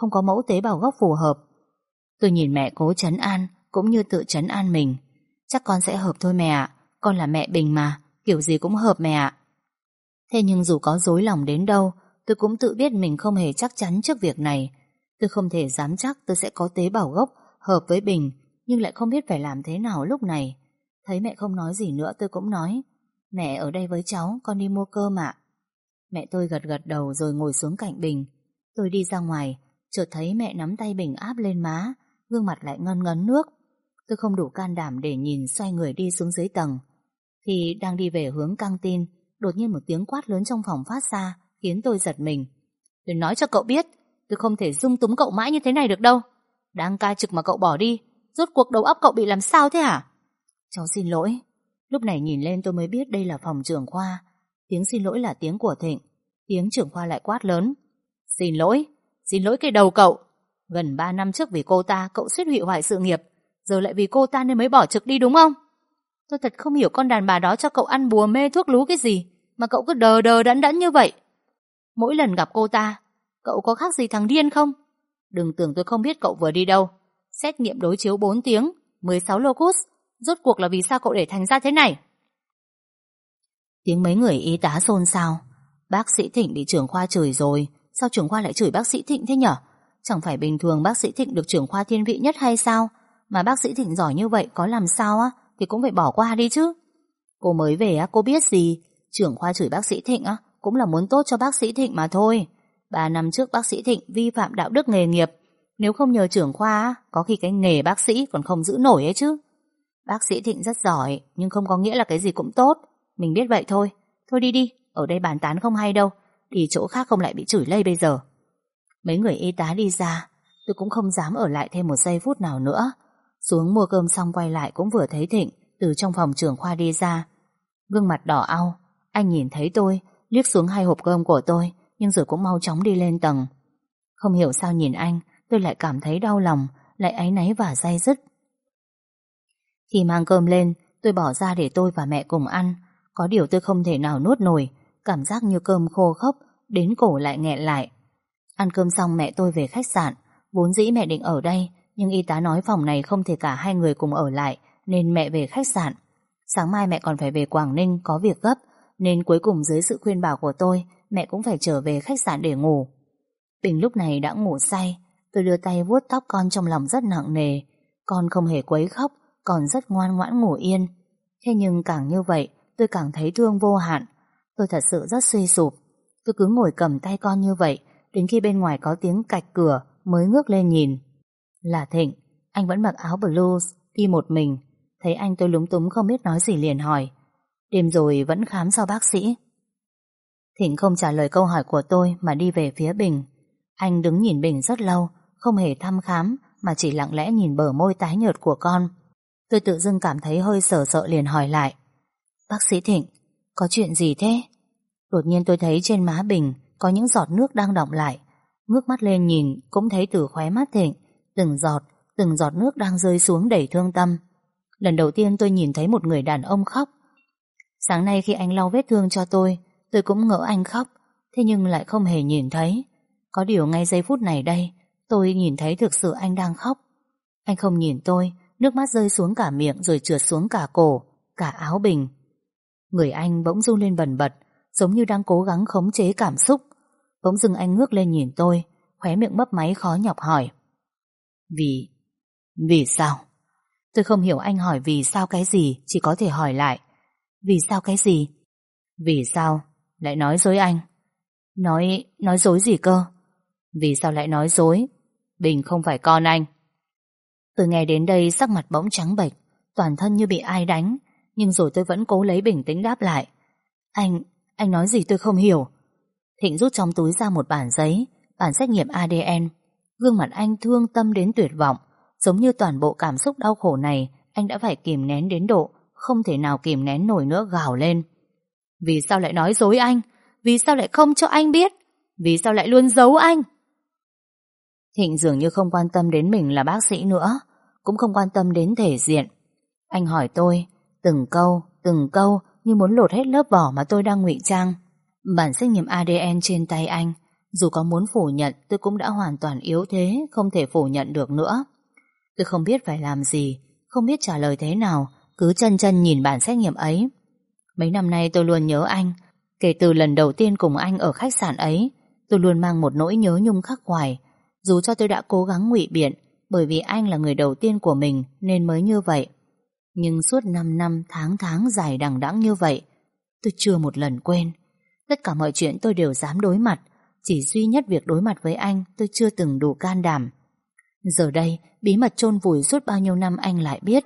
không có mẫu tế bào gốc phù hợp. Tôi nhìn mẹ cố trấn an, cũng như tự trấn an mình. Chắc con sẽ hợp thôi mẹ ạ, con là mẹ Bình mà, kiểu gì cũng hợp mẹ ạ. Thế nhưng dù có dối lòng đến đâu, tôi cũng tự biết mình không hề chắc chắn trước việc này. Tôi không thể dám chắc tôi sẽ có tế bào gốc hợp với Bình, nhưng lại không biết phải làm thế nào lúc này. Thấy mẹ không nói gì nữa, tôi cũng nói: mẹ ở đây với cháu, con đi mua cơm ạ. Mẹ tôi gật gật đầu rồi ngồi xuống cạnh Bình. Tôi đi ra ngoài, chợt thấy mẹ nắm tay Bình áp lên má, gương mặt lại ngấn ngấn nước. Tôi không đủ can đảm để nhìn, xoay người đi xuống dưới tầng. Khi đang đi về hướng căng tin, đột nhiên một tiếng quát lớn trong phòng phát ra, khiến tôi giật mình. Tôi nói cho cậu biết, tôi không thể dung túng cậu mãi như thế này được đâu. Đang ca trực mà cậu bỏ đi, rốt cuộc đầu óc cậu bị làm sao thế hả? Cháu xin lỗi. Lúc này nhìn lên tôi mới biết đây là phòng trưởng khoa. Tiếng xin lỗi là tiếng của Thịnh. Tiếng trưởng khoa lại quát lớn: xin lỗi? Xin lỗi cái đầu cậu. Gần 3 năm trước vì cô ta, cậu suýt hủy hoại sự nghiệp. Giờ lại vì cô ta nên mới bỏ trực đi đúng không? Tôi thật không hiểu con đàn bà đó cho cậu ăn bùa mê thuốc lú cái gì mà cậu cứ đờ đờ đẫn đẫn như vậy. Mỗi lần gặp cô ta, cậu có khác gì thằng điên không? Đừng tưởng tôi không biết cậu vừa đi đâu. Xét nghiệm đối chiếu 4 tiếng, 16 locus. Rốt cuộc là vì sao cậu để thành ra thế này? Tiếng mấy người y tá xôn xao. Bác sĩ Thịnh bị trưởng khoa chửi rồi. Sao trưởng khoa lại chửi bác sĩ Thịnh thế nhở? Chẳng phải bình thường bác sĩ Thịnh được trưởng khoa thiên vị nhất hay sao? Mà bác sĩ Thịnh giỏi như vậy, có làm sao á thì cũng phải bỏ qua đi chứ. Cô mới về á, cô biết gì? Trưởng khoa chửi bác sĩ Thịnh á cũng là muốn tốt cho bác sĩ Thịnh mà thôi. 3 năm trước bác sĩ Thịnh vi phạm đạo đức nghề nghiệp. Nếu không nhờ trưởng khoa á, có khi cái nghề bác sĩ còn không giữ nổi ấy chứ. Bác sĩ Thịnh rất giỏi, nhưng không có nghĩa là cái gì cũng tốt. Mình biết vậy thôi. Thôi đi đi, ở đây bàn tán không hay đâu. Đi chỗ khác không lại bị chửi lây bây giờ. Mấy người y tá đi ra, tôi cũng không dám ở lại thêm một giây phút nào nữa. Xuống mua cơm xong quay lại cũng vừa thấy Thịnh từ trong phòng trưởng khoa đi ra. Gương mặt đỏ au. Anh nhìn thấy tôi, liếc xuống 2 hộp cơm của tôi, nhưng rồi cũng mau chóng đi lên tầng. Không hiểu sao nhìn anh, tôi lại cảm thấy đau lòng, lại áy náy và day dứt. Khi mang cơm lên, tôi bỏ ra để tôi và mẹ cùng ăn. Có điều tôi không thể nào nuốt nổi, cảm giác như cơm khô khốc, đến cổ lại nghẹn lại. Ăn cơm xong mẹ tôi về khách sạn. Vốn dĩ mẹ định ở đây, nhưng y tá nói phòng này không thể cả 2 người cùng ở lại, nên mẹ về khách sạn. Sáng mai mẹ còn phải về Quảng Ninh có việc gấp, nên cuối cùng dưới sự khuyên bảo của tôi, mẹ cũng phải trở về khách sạn để ngủ. Bình lúc này đã ngủ say. Tôi đưa tay vuốt tóc con trong lòng rất nặng nề. Con không hề quấy khóc, còn rất ngoan ngoãn ngủ yên. Thế nhưng càng như vậy, tôi càng thấy thương vô hạn. Tôi thật sự rất suy sụp. Tôi cứ ngồi cầm tay con như vậy, đến khi bên ngoài có tiếng cạch cửa mới ngước lên nhìn. Là Thịnh. Anh vẫn mặc áo blues, đi một mình. Thấy anh tôi lúng túng không biết nói gì liền hỏi: đêm rồi vẫn khám sao bác sĩ? Thịnh không trả lời câu hỏi của tôi mà đi về phía Bình. Anh đứng nhìn Bình rất lâu, không hề thăm khám mà chỉ lặng lẽ nhìn bờ môi tái nhợt của con. Tôi tự dưng cảm thấy hơi sợ sợ liền hỏi lại: bác sĩ Thịnh, có chuyện gì thế? Đột nhiên tôi thấy trên má Bình có những giọt nước đang đọng lại. Ngước mắt lên nhìn cũng thấy từ khóe mắt Thịnh từng giọt nước đang rơi xuống đầy thương tâm. Lần đầu tiên tôi nhìn thấy một người đàn ông khóc. Sáng nay khi anh lau vết thương cho tôi cũng ngỡ anh khóc, thế nhưng lại không hề nhìn thấy. Có điều ngay giây phút này đây, tôi nhìn thấy thực sự anh đang khóc. Anh không nhìn tôi, nước mắt rơi xuống cả miệng rồi trượt xuống cả cổ, cả áo Bình. Người anh bỗng run lên bần bật, giống như đang cố gắng khống chế cảm xúc. Bỗng dưng anh ngước lên nhìn tôi, khóe miệng mấp máy khó nhọc hỏi: Vì sao? Tôi không hiểu anh hỏi vì sao cái gì, chỉ có thể hỏi lại: vì sao cái gì? Vì sao lại nói dối anh? Nói dối gì cơ? Vì sao lại nói dối? Bình không phải con anh. Tôi nghe đến đây sắc mặt bỗng trắng bệch, toàn thân như bị ai đánh, nhưng rồi tôi vẫn cố lấy bình tĩnh đáp lại: Anh nói gì tôi không hiểu. Thịnh rút trong túi ra một bản giấy, bản xét nghiệm ADN. Gương mặt anh thương tâm đến tuyệt vọng, giống như toàn bộ cảm xúc đau khổ này anh đã phải kìm nén đến độ không thể nào kìm nén nổi nữa, gào lên: vì sao lại nói dối anh? Vì sao lại không cho anh biết? Vì sao lại luôn giấu anh? Thịnh dường như không quan tâm đến mình là bác sĩ nữa, cũng không quan tâm đến thể diện. Anh hỏi tôi từng câu như muốn lột hết lớp vỏ mà tôi đang ngụy trang. Bản xét nghiệm ADN trên tay anh Dù có muốn phủ nhận, tôi cũng đã hoàn toàn yếu thế, không thể phủ nhận được nữa. Tôi không biết phải làm gì, không biết trả lời thế nào, cứ chân chân nhìn bản xét nghiệm ấy. Mấy năm nay tôi luôn nhớ anh. Kể từ lần đầu tiên cùng anh ở khách sạn ấy, tôi luôn mang một nỗi nhớ nhung khắc khoải. Dù cho tôi đã cố gắng ngụy biện, bởi vì anh là người đầu tiên của mình nên mới như vậy. Nhưng suốt 5 năm tháng tháng dài đằng đẵng như vậy, tôi chưa một lần quên. Tất cả mọi chuyện tôi đều dám đối mặt, chỉ duy nhất việc đối mặt với anh tôi chưa từng đủ can đảm. Giờ đây, bí mật chôn vùi suốt bao nhiêu năm anh lại biết.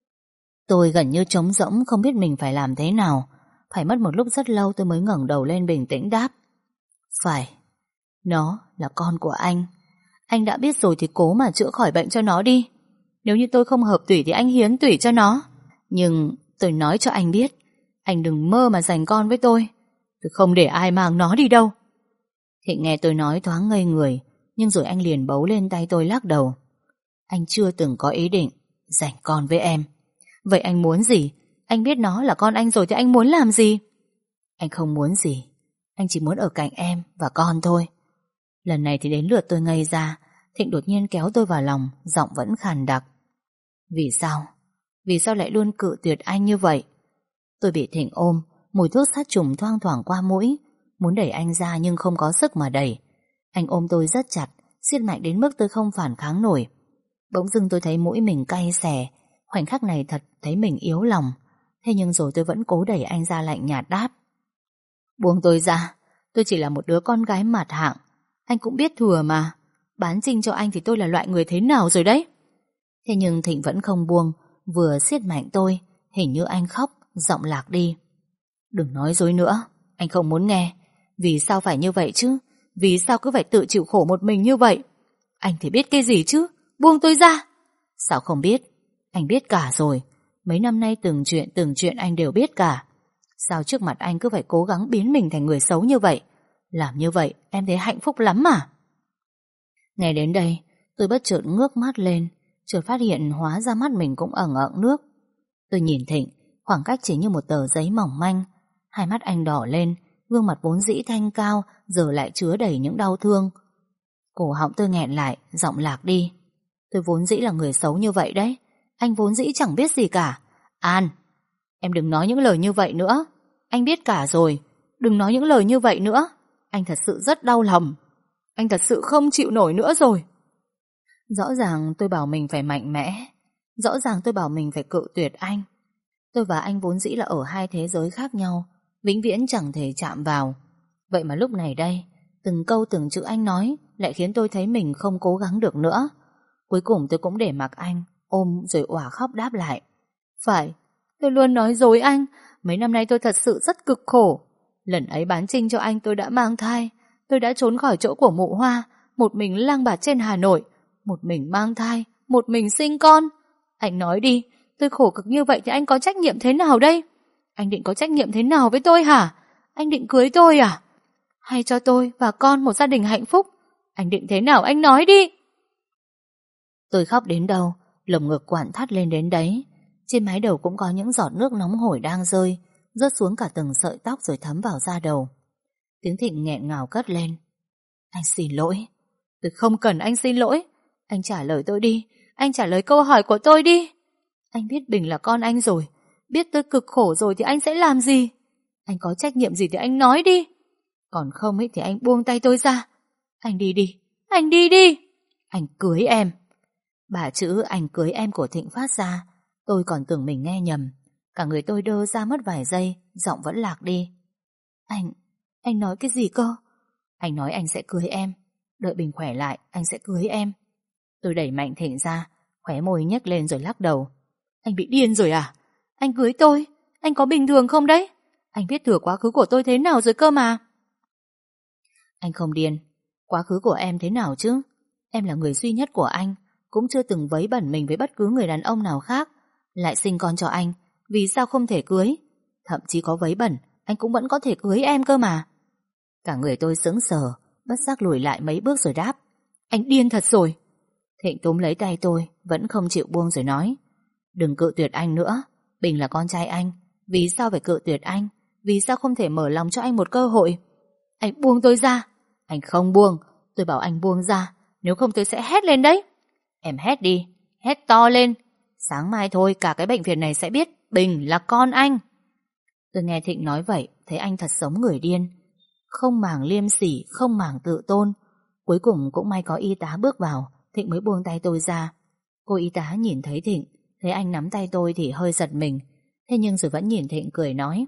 Tôi gần như trống rỗng, không biết mình phải làm thế nào. Phải mất một lúc rất lâu tôi mới ngẩng đầu lên bình tĩnh đáp. Phải, nó là con của anh. Anh đã biết rồi thì cố mà chữa khỏi bệnh cho nó đi. Nếu như tôi không hợp tủy thì anh hiến tủy cho nó. Nhưng tôi nói cho anh biết, anh đừng mơ mà giành con với tôi. Tôi không để ai mang nó đi đâu. Thịnh nghe tôi nói thoáng ngây người, nhưng rồi anh liền bấu lên tay tôi lắc đầu. Anh chưa từng có ý định giành con với em. Vậy anh muốn gì? Anh biết nó là con anh rồi thì anh muốn làm gì? Anh không muốn gì. Anh chỉ muốn ở cạnh em và con thôi. Lần này thì đến lượt tôi ngây ra. Thịnh đột nhiên kéo tôi vào lòng, giọng vẫn khàn đặc. Vì sao? Vì sao lại luôn cự tuyệt anh như vậy? Tôi bị Thịnh ôm, mùi thuốc sát trùng thoang thoảng qua mũi. Muốn đẩy anh ra nhưng không có sức mà đẩy. Anh ôm tôi rất chặt, siết mạnh đến mức tôi không phản kháng nổi. Bỗng dưng tôi thấy mũi mình cay xè. Khoảnh khắc này thật thấy mình yếu lòng. Thế nhưng rồi tôi vẫn cố đẩy anh ra, lạnh nhạt đáp. Buông tôi ra. Tôi chỉ là một đứa con gái mạt hạng. Anh cũng biết thừa mà. Bán trinh cho anh thì tôi là loại người thế nào rồi đấy. Thế nhưng Thịnh vẫn không buông. Vừa siết mạnh tôi, hình như anh khóc, giọng lạc đi. Đừng nói dối nữa. Anh không muốn nghe. Vì sao phải như vậy chứ? Vì sao cứ phải tự chịu khổ một mình như vậy? Anh thì biết cái gì chứ? Buông tôi ra. Sao không biết? Anh biết cả rồi. Mấy năm nay từng chuyện anh đều biết cả. Sao trước mặt anh cứ phải cố gắng biến mình thành người xấu như vậy? Làm như vậy em thấy hạnh phúc lắm mà. Ngày đến đây tôi bất chợt ngước mắt lên, chợt phát hiện hóa ra mắt mình cũng ẩn ẩn nước. Tôi nhìn Thịnh, khoảng cách chỉ như một tờ giấy mỏng manh. Hai mắt anh đỏ lên, gương mặt vốn dĩ thanh cao giờ lại chứa đầy những đau thương. Cổ họng tôi nghẹn lại, giọng lạc đi. Tôi vốn dĩ là người xấu như vậy đấy. Anh vốn dĩ chẳng biết gì cả. An, em đừng nói những lời như vậy nữa. Anh biết cả rồi. Đừng nói những lời như vậy nữa. Anh thật sự rất đau lòng. Anh thật sự không chịu nổi nữa rồi. Rõ ràng tôi bảo mình phải mạnh mẽ. Rõ ràng tôi bảo mình phải cự tuyệt anh. Tôi và anh vốn dĩ là ở hai thế giới khác nhau, vĩnh viễn chẳng thể chạm vào. Vậy mà lúc này đây, từng câu từng chữ anh nói lại khiến tôi thấy mình không cố gắng được nữa. Cuối cùng tôi cũng để mặc anh, ôm rồi òa khóc đáp lại. Phải, tôi luôn nói dối anh. Mấy năm nay tôi thật sự rất cực khổ. Lần ấy bán trinh cho anh tôi đã mang thai. Tôi đã trốn khỏi chỗ của mụ Hoa, một mình lang bạt trên Hà Nội, một mình mang thai, một mình sinh con. Anh nói đi, tôi khổ cực như vậy thì anh có trách nhiệm thế nào đây? Anh định có trách nhiệm thế nào với tôi hả? Anh định cưới tôi à? Hay cho tôi và con một gia đình hạnh phúc? Anh định thế nào anh nói đi? Tôi khóc đến đâu, lồng ngực quặn thắt lên đến đấy. Trên mái đầu cũng có những giọt nước nóng hổi đang rơi, rớt xuống cả từng sợi tóc rồi thấm vào da đầu. Tiếng Thịnh nghẹn ngào cất lên. Anh xin lỗi. Tôi không cần anh xin lỗi. Anh trả lời tôi đi. Anh trả lời câu hỏi của tôi đi. Anh biết Bình là con anh rồi. Biết tôi cực khổ rồi thì anh sẽ làm gì? Anh có trách nhiệm gì thì anh nói đi. Còn không ấy thì anh buông tay tôi ra. Anh đi đi. Anh đi đi. Anh cưới em. Bà chữ anh cưới em của Thịnh phát ra. Tôi còn tưởng mình nghe nhầm. Cả người tôi đơ ra mất vài giây, giọng vẫn lạc đi. Anh nói cái gì cơ? Anh nói anh sẽ cưới em. Đợi Bình khỏe lại, anh sẽ cưới em. Tôi đẩy mạnh Thịnh ra, khóe môi nhếch lên rồi lắc đầu. Anh bị điên rồi à? Anh cưới tôi, anh có bình thường không đấy? Anh biết thừa quá khứ của tôi thế nào rồi cơ mà. Anh không điên. Quá khứ của em thế nào chứ? Em là người duy nhất của anh, cũng chưa từng vấy bẩn mình với bất cứ người đàn ông nào khác. Lại sinh con cho anh, vì sao không thể cưới? Thậm chí có vấy bẩn, anh cũng vẫn có thể cưới em cơ mà. Cả người tôi sững sờ, bất giác lùi lại mấy bước rồi đáp. Anh điên thật rồi. Thịnh túm lấy tay tôi, vẫn không chịu buông rồi nói. Đừng cự tuyệt anh nữa. Bình là con trai anh. Vì sao phải cự tuyệt anh? Vì sao không thể mở lòng cho anh một cơ hội? Anh buông tôi ra. Anh không buông. Tôi bảo anh buông ra, nếu không tôi sẽ hét lên đấy. Em hét đi, hét to lên. Sáng mai thôi cả cái bệnh viện này sẽ biết Bình là con anh. Tôi nghe Thịnh nói vậy, thấy anh thật giống người điên. Không màng liêm sỉ, không màng tự tôn. Cuối cùng cũng may có y tá bước vào, Thịnh mới buông tay tôi ra. Cô y tá nhìn thấy Thịnh, thấy anh nắm tay tôi thì hơi giật mình. Thế nhưng rồi vẫn nhìn Thịnh cười nói: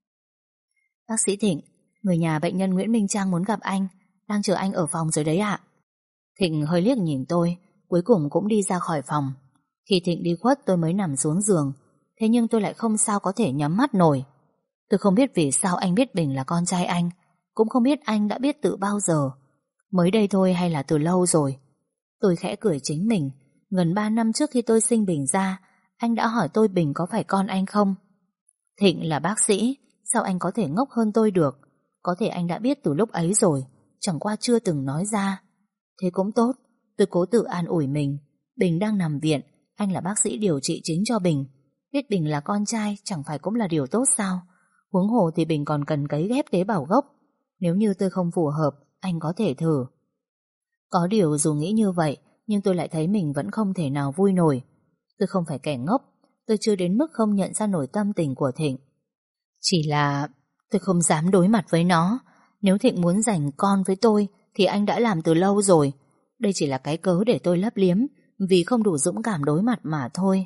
Bác sĩ Thịnh, người nhà bệnh nhân Nguyễn Minh Trang muốn gặp anh, đang chờ anh ở phòng rồi đấy ạ. Thịnh hơi liếc nhìn tôi, cuối cùng cũng đi ra khỏi phòng. Khi Thịnh đi khuất tôi mới nằm xuống giường. Thế nhưng tôi lại không sao có thể nhắm mắt nổi. Tôi không biết vì sao anh biết Bình là con trai anh, cũng không biết anh đã biết từ bao giờ. Mới đây thôi hay là từ lâu rồi. Tôi khẽ cười chính mình. Gần 3 năm trước khi tôi sinh Bình ra, anh đã hỏi tôi Bình có phải con anh không. Thịnh là bác sĩ, sao anh có thể ngốc hơn tôi được? Có thể anh đã biết từ lúc ấy rồi, chẳng qua chưa từng nói ra. Thế cũng tốt, tôi cố tự an ủi mình. Bình đang nằm viện, anh là bác sĩ điều trị chính cho Bình. Biết Bình là con trai chẳng phải cũng là điều tốt sao? Huống hồ thì Bình còn cần cấy ghép tế bào gốc. Nếu như tôi không phù hợp, anh có thể thử. Có điều dù nghĩ như vậy, nhưng tôi lại thấy mình vẫn không thể nào vui nổi. Tôi không phải kẻ ngốc, tôi chưa đến mức không nhận ra nổi tâm tình của Thịnh. Chỉ là tôi không dám đối mặt với nó. Nếu Thịnh muốn giành con với tôi thì anh đã làm từ lâu rồi. Đây chỉ là cái cớ để tôi lấp liếm, vì không đủ dũng cảm đối mặt mà thôi.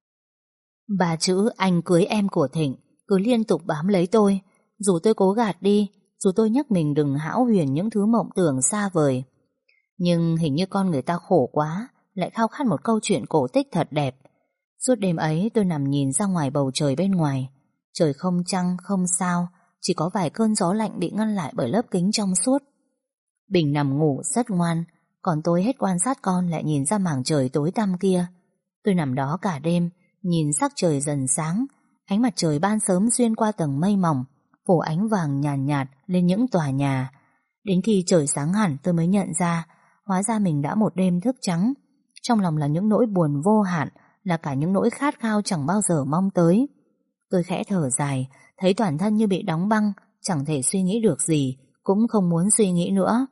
Ba chữ anh cưới em của Thịnh cứ liên tục bám lấy tôi. Dù tôi cố gạt đi, dù tôi nhắc mình đừng hão huyền những thứ mộng tưởng xa vời, nhưng hình như con người ta khổ quá, lại khao khát một câu chuyện cổ tích thật đẹp. Suốt đêm ấy tôi nằm nhìn ra ngoài bầu trời bên ngoài. Trời không trăng, không sao, chỉ có vài cơn gió lạnh bị ngăn lại bởi lớp kính trong suốt. Bình nằm ngủ rất ngoan, còn tôi hết quan sát con lại nhìn ra mảng trời tối tăm kia. Tôi nằm đó cả đêm, nhìn sắc trời dần sáng. Ánh mặt trời ban sớm xuyên qua tầng mây mỏng, phủ ánh vàng nhàn nhạt lên những tòa nhà. Đến khi trời sáng hẳn tôi mới nhận ra, hóa ra mình đã một đêm thức trắng. Trong lòng là những nỗi buồn vô hạn, là cả những nỗi khát khao chẳng bao giờ mong tới. Tôi khẽ thở dài, thấy toàn thân như bị đóng băng, chẳng thể suy nghĩ được gì, cũng không muốn suy nghĩ nữa.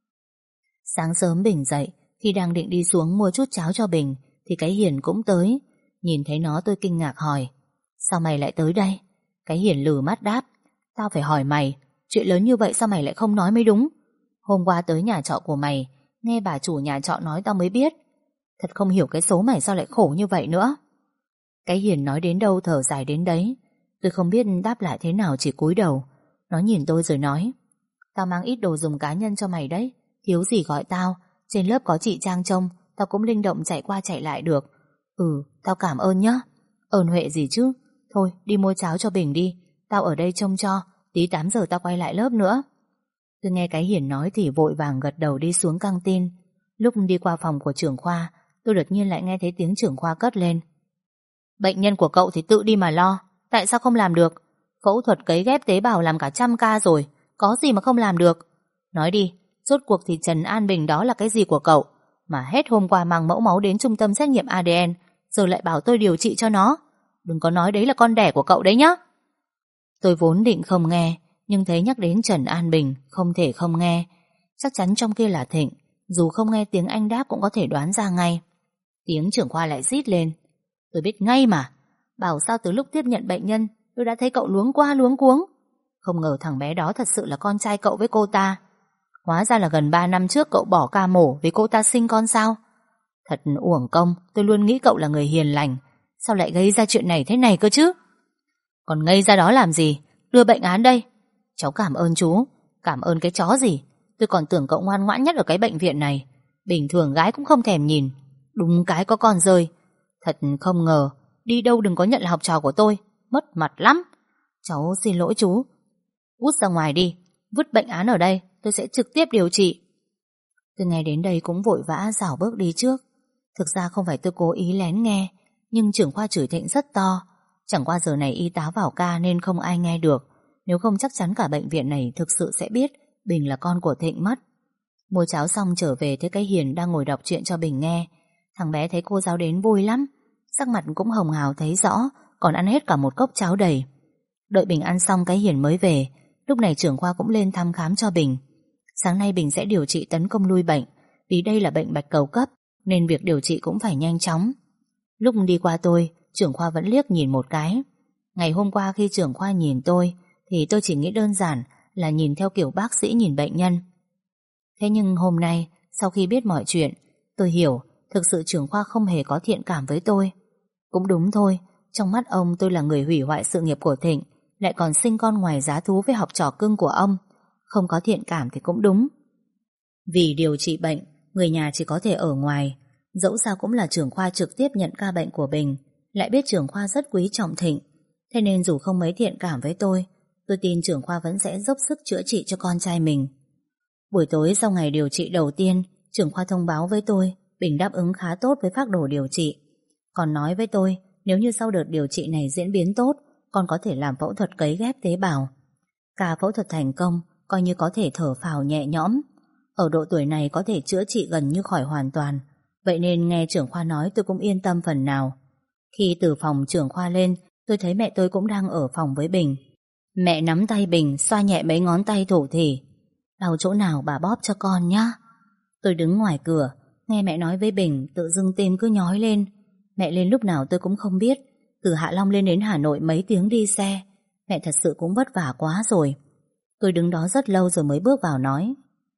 Sáng sớm Bình dậy, khi đang định đi xuống mua chút cháo cho Bình, thì cái Hiền cũng tới. Nhìn thấy nó tôi kinh ngạc hỏi: Sao mày lại tới đây? Cái Hiền lừ mắt đáp: Tao phải hỏi mày, chuyện lớn như vậy sao mày lại không nói mới đúng? Hôm qua tới nhà trọ của mày, nghe bà chủ nhà trọ nói tao mới biết. Thật không hiểu cái số mày sao lại khổ như vậy nữa. Cái Hiền nói đến đâu thở dài đến đấy. Tôi không biết đáp lại thế nào, chỉ cúi đầu. Nó nhìn tôi rồi nói: Tao mang ít đồ dùng cá nhân cho mày đấy, thiếu gì gọi tao. Trên lớp có chị Trang trông, tao cũng linh động chạy qua chạy lại được. Tao cảm ơn nhá. Ơn huệ gì chứ. Thôi đi mua cháo cho Bình đi, tao ở đây trông cho, tí 8 giờ tao quay lại lớp nữa. Tôi nghe cái Hiền nói thì vội vàng gật đầu đi xuống căng tin. Lúc đi qua phòng của trưởng khoa, tôi đột nhiên lại nghe thấy tiếng trưởng khoa cất lên: Bệnh nhân của cậu thì tự đi mà lo, tại sao không làm được? Phẫu thuật cấy ghép tế bào làm cả 100 ca rồi, có gì mà không làm được? Nói đi, rốt cuộc thì Trần An Bình đó là cái gì của cậu? Mà hết hôm qua mang mẫu máu đến trung tâm xét nghiệm ADN, giờ lại bảo tôi điều trị cho nó. Đừng có nói đấy là con đẻ của cậu đấy nhá. Tôi vốn định không nghe, nhưng thấy nhắc đến Trần An Bình, không thể không nghe. Chắc chắn trong kia là Thịnh, dù không nghe tiếng anh đáp cũng có thể đoán ra ngay. Tiếng trưởng khoa lại rít lên: Tôi biết ngay mà, bảo sao từ lúc tiếp nhận bệnh nhân tôi đã thấy cậu luống qua luống cuống. Không ngờ thằng bé đó thật sự là con trai cậu với cô ta. Hóa ra là gần 3 năm trước cậu bỏ ca mổ vì cô ta sinh con sao? Thật uổng công, tôi luôn nghĩ cậu là người hiền lành, sao lại gây ra chuyện này thế này cơ chứ? Còn ngây ra đó làm gì? Đưa bệnh án đây. Cháu cảm ơn chú. Cảm ơn cái chó gì? Tôi còn tưởng cậu ngoan ngoãn nhất ở cái bệnh viện này. Bình thường gái cũng không thèm nhìn, đúng cái có con rơi. Thật không ngờ, đi đâu đừng có nhận là học trò của tôi, mất mặt lắm. Cháu xin lỗi chú. Cút ra ngoài đi, vứt bệnh án ở đây, tôi sẽ trực tiếp điều trị. Tôi nghe đến đây cũng vội vã rảo bước đi trước. Thực ra không phải tôi cố ý lén nghe, nhưng trưởng khoa chửi Thịnh rất to. Chẳng qua giờ này y tá vào ca nên không ai nghe được. Nếu không chắc chắn cả bệnh viện này thực sự sẽ biết Bình là con của Thịnh mất. Mua cháo xong trở về thấy cái Hiền đang ngồi đọc truyện cho Bình nghe. Thằng bé thấy cô giáo đến vui lắm, sắc mặt cũng hồng hào thấy rõ, còn ăn hết cả một cốc cháo đầy. Đợi Bình ăn xong cái Hiền mới về. Lúc này trưởng khoa cũng lên thăm khám cho Bình. Sáng nay Bình sẽ điều trị tấn công lui bệnh. Vì đây là bệnh bạch cầu cấp nên việc điều trị cũng phải nhanh chóng. Lúc đi qua tôi, trưởng khoa vẫn liếc nhìn một cái. Ngày hôm qua khi trưởng khoa nhìn tôi thì tôi chỉ nghĩ đơn giản là nhìn theo kiểu bác sĩ nhìn bệnh nhân. Thế nhưng hôm nay, sau khi biết mọi chuyện, tôi hiểu thực sự trưởng khoa không hề có thiện cảm với tôi. Cũng đúng thôi, trong mắt ông tôi là người hủy hoại sự nghiệp của Thịnh, lại còn sinh con ngoài giá thú với học trò cưng của ông. Không có thiện cảm thì cũng đúng. Vì điều trị bệnh, người nhà chỉ có thể ở ngoài. Dẫu sao cũng là trưởng khoa trực tiếp nhận ca bệnh của Bình, lại biết trưởng khoa rất quý trọng Thịnh. Thế nên dù không mấy thiện cảm với tôi tin trưởng khoa vẫn sẽ dốc sức chữa trị cho con trai mình. Buổi tối sau ngày điều trị đầu tiên, trưởng khoa thông báo với tôi Bình đáp ứng khá tốt với phác đồ điều trị. Còn nói với tôi nếu như sau đợt điều trị này diễn biến tốt, con có thể làm phẫu thuật cấy ghép tế bào. Cả phẫu thuật thành công, coi như có thể thở phào nhẹ nhõm. Ở độ tuổi này có thể chữa trị gần như khỏi hoàn toàn. Vậy nên nghe trưởng khoa nói tôi cũng yên tâm phần nào. Khi từ phòng trưởng khoa lên, tôi thấy mẹ tôi cũng đang ở phòng với Bình. Mẹ nắm tay Bình, xoa nhẹ mấy ngón tay thủ thỉ. Đau chỗ nào bà bóp cho con nhá. Tôi đứng ngoài cửa, nghe mẹ nói với Bình, tự dưng tim cứ nhói lên. Mẹ lên lúc nào tôi cũng không biết. Từ Hạ Long lên đến Hà Nội mấy tiếng đi xe. Mẹ thật sự cũng vất vả quá rồi. Tôi đứng đó rất lâu rồi mới bước vào nói: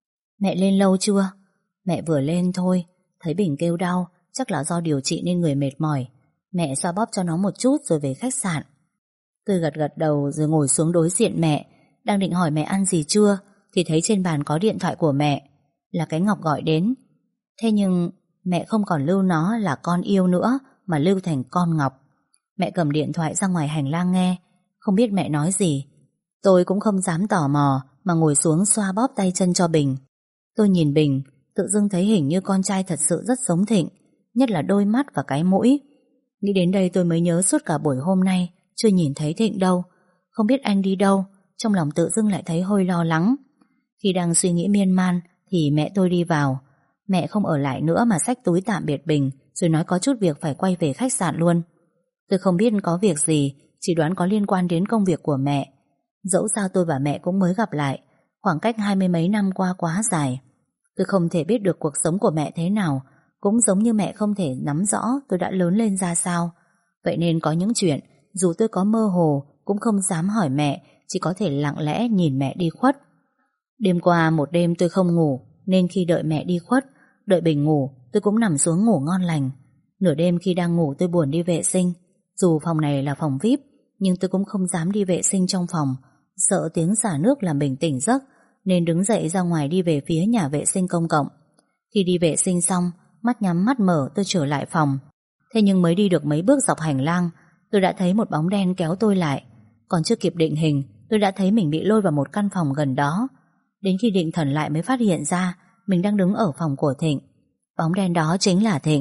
Mẹ lên lâu chưa? Mẹ vừa lên thôi. Thấy Bình kêu đau, chắc là do điều trị nên người mệt mỏi. Mẹ xoa bóp cho nó một chút rồi về khách sạn. Tôi gật gật đầu rồi ngồi xuống đối diện mẹ. Đang định hỏi mẹ ăn gì chưa thì thấy trên bàn có điện thoại của mẹ. Là cái Ngọc gọi đến. Thế nhưng mẹ không còn lưu nó là con yêu nữa, mà lưu thành con Ngọc. Mẹ cầm điện thoại ra ngoài hành lang nghe. Không biết mẹ nói gì. Tôi cũng không dám tò mò mà ngồi xuống xoa bóp tay chân cho Bình. Tôi nhìn Bình, tự dưng thấy hình như con trai thật sự rất giống Thịnh, nhất là đôi mắt và cái mũi. Nghĩ đến đây tôi mới nhớ suốt cả buổi hôm nay chưa nhìn thấy Thịnh đâu. Không biết anh đi đâu. Trong lòng tự dưng lại thấy hơi lo lắng. Khi đang suy nghĩ miên man thì mẹ tôi đi vào. Mẹ không ở lại nữa mà xách túi tạm biệt Bình, rồi nói có chút việc phải quay về khách sạn luôn. Tôi không biết có việc gì, chỉ đoán có liên quan đến công việc của mẹ. Dẫu sao tôi và mẹ cũng mới gặp lại, khoảng cách 20 mấy năm qua quá dài. Tôi không thể biết được cuộc sống của mẹ thế nào, cũng giống như mẹ không thể nắm rõ tôi đã lớn lên ra sao. Vậy nên có những chuyện dù tôi có mơ hồ cũng không dám hỏi mẹ, chỉ có thể lặng lẽ nhìn mẹ đi khuất. Đêm qua một đêm tôi không ngủ, nên khi đợi mẹ đi khuất, đợi Bình ngủ, tôi cũng nằm xuống ngủ ngon lành. Nửa đêm khi đang ngủ tôi buồn đi vệ sinh. Dù phòng này là phòng VIP, nhưng tôi cũng không dám đi vệ sinh trong phòng, sợ tiếng xả nước làm Bình tỉnh giấc, nên đứng dậy ra ngoài đi về phía nhà vệ sinh công cộng. Khi đi vệ sinh xong, mắt nhắm mắt mở tôi trở lại phòng. Thế nhưng mới đi được mấy bước dọc hành lang, tôi đã thấy một bóng đen kéo tôi lại. Còn chưa kịp định hình, tôi đã thấy mình bị lôi vào một căn phòng gần đó. Đến khi định thần lại mới phát hiện ra mình đang đứng ở phòng của Thịnh. Bóng đen đó chính là Thịnh.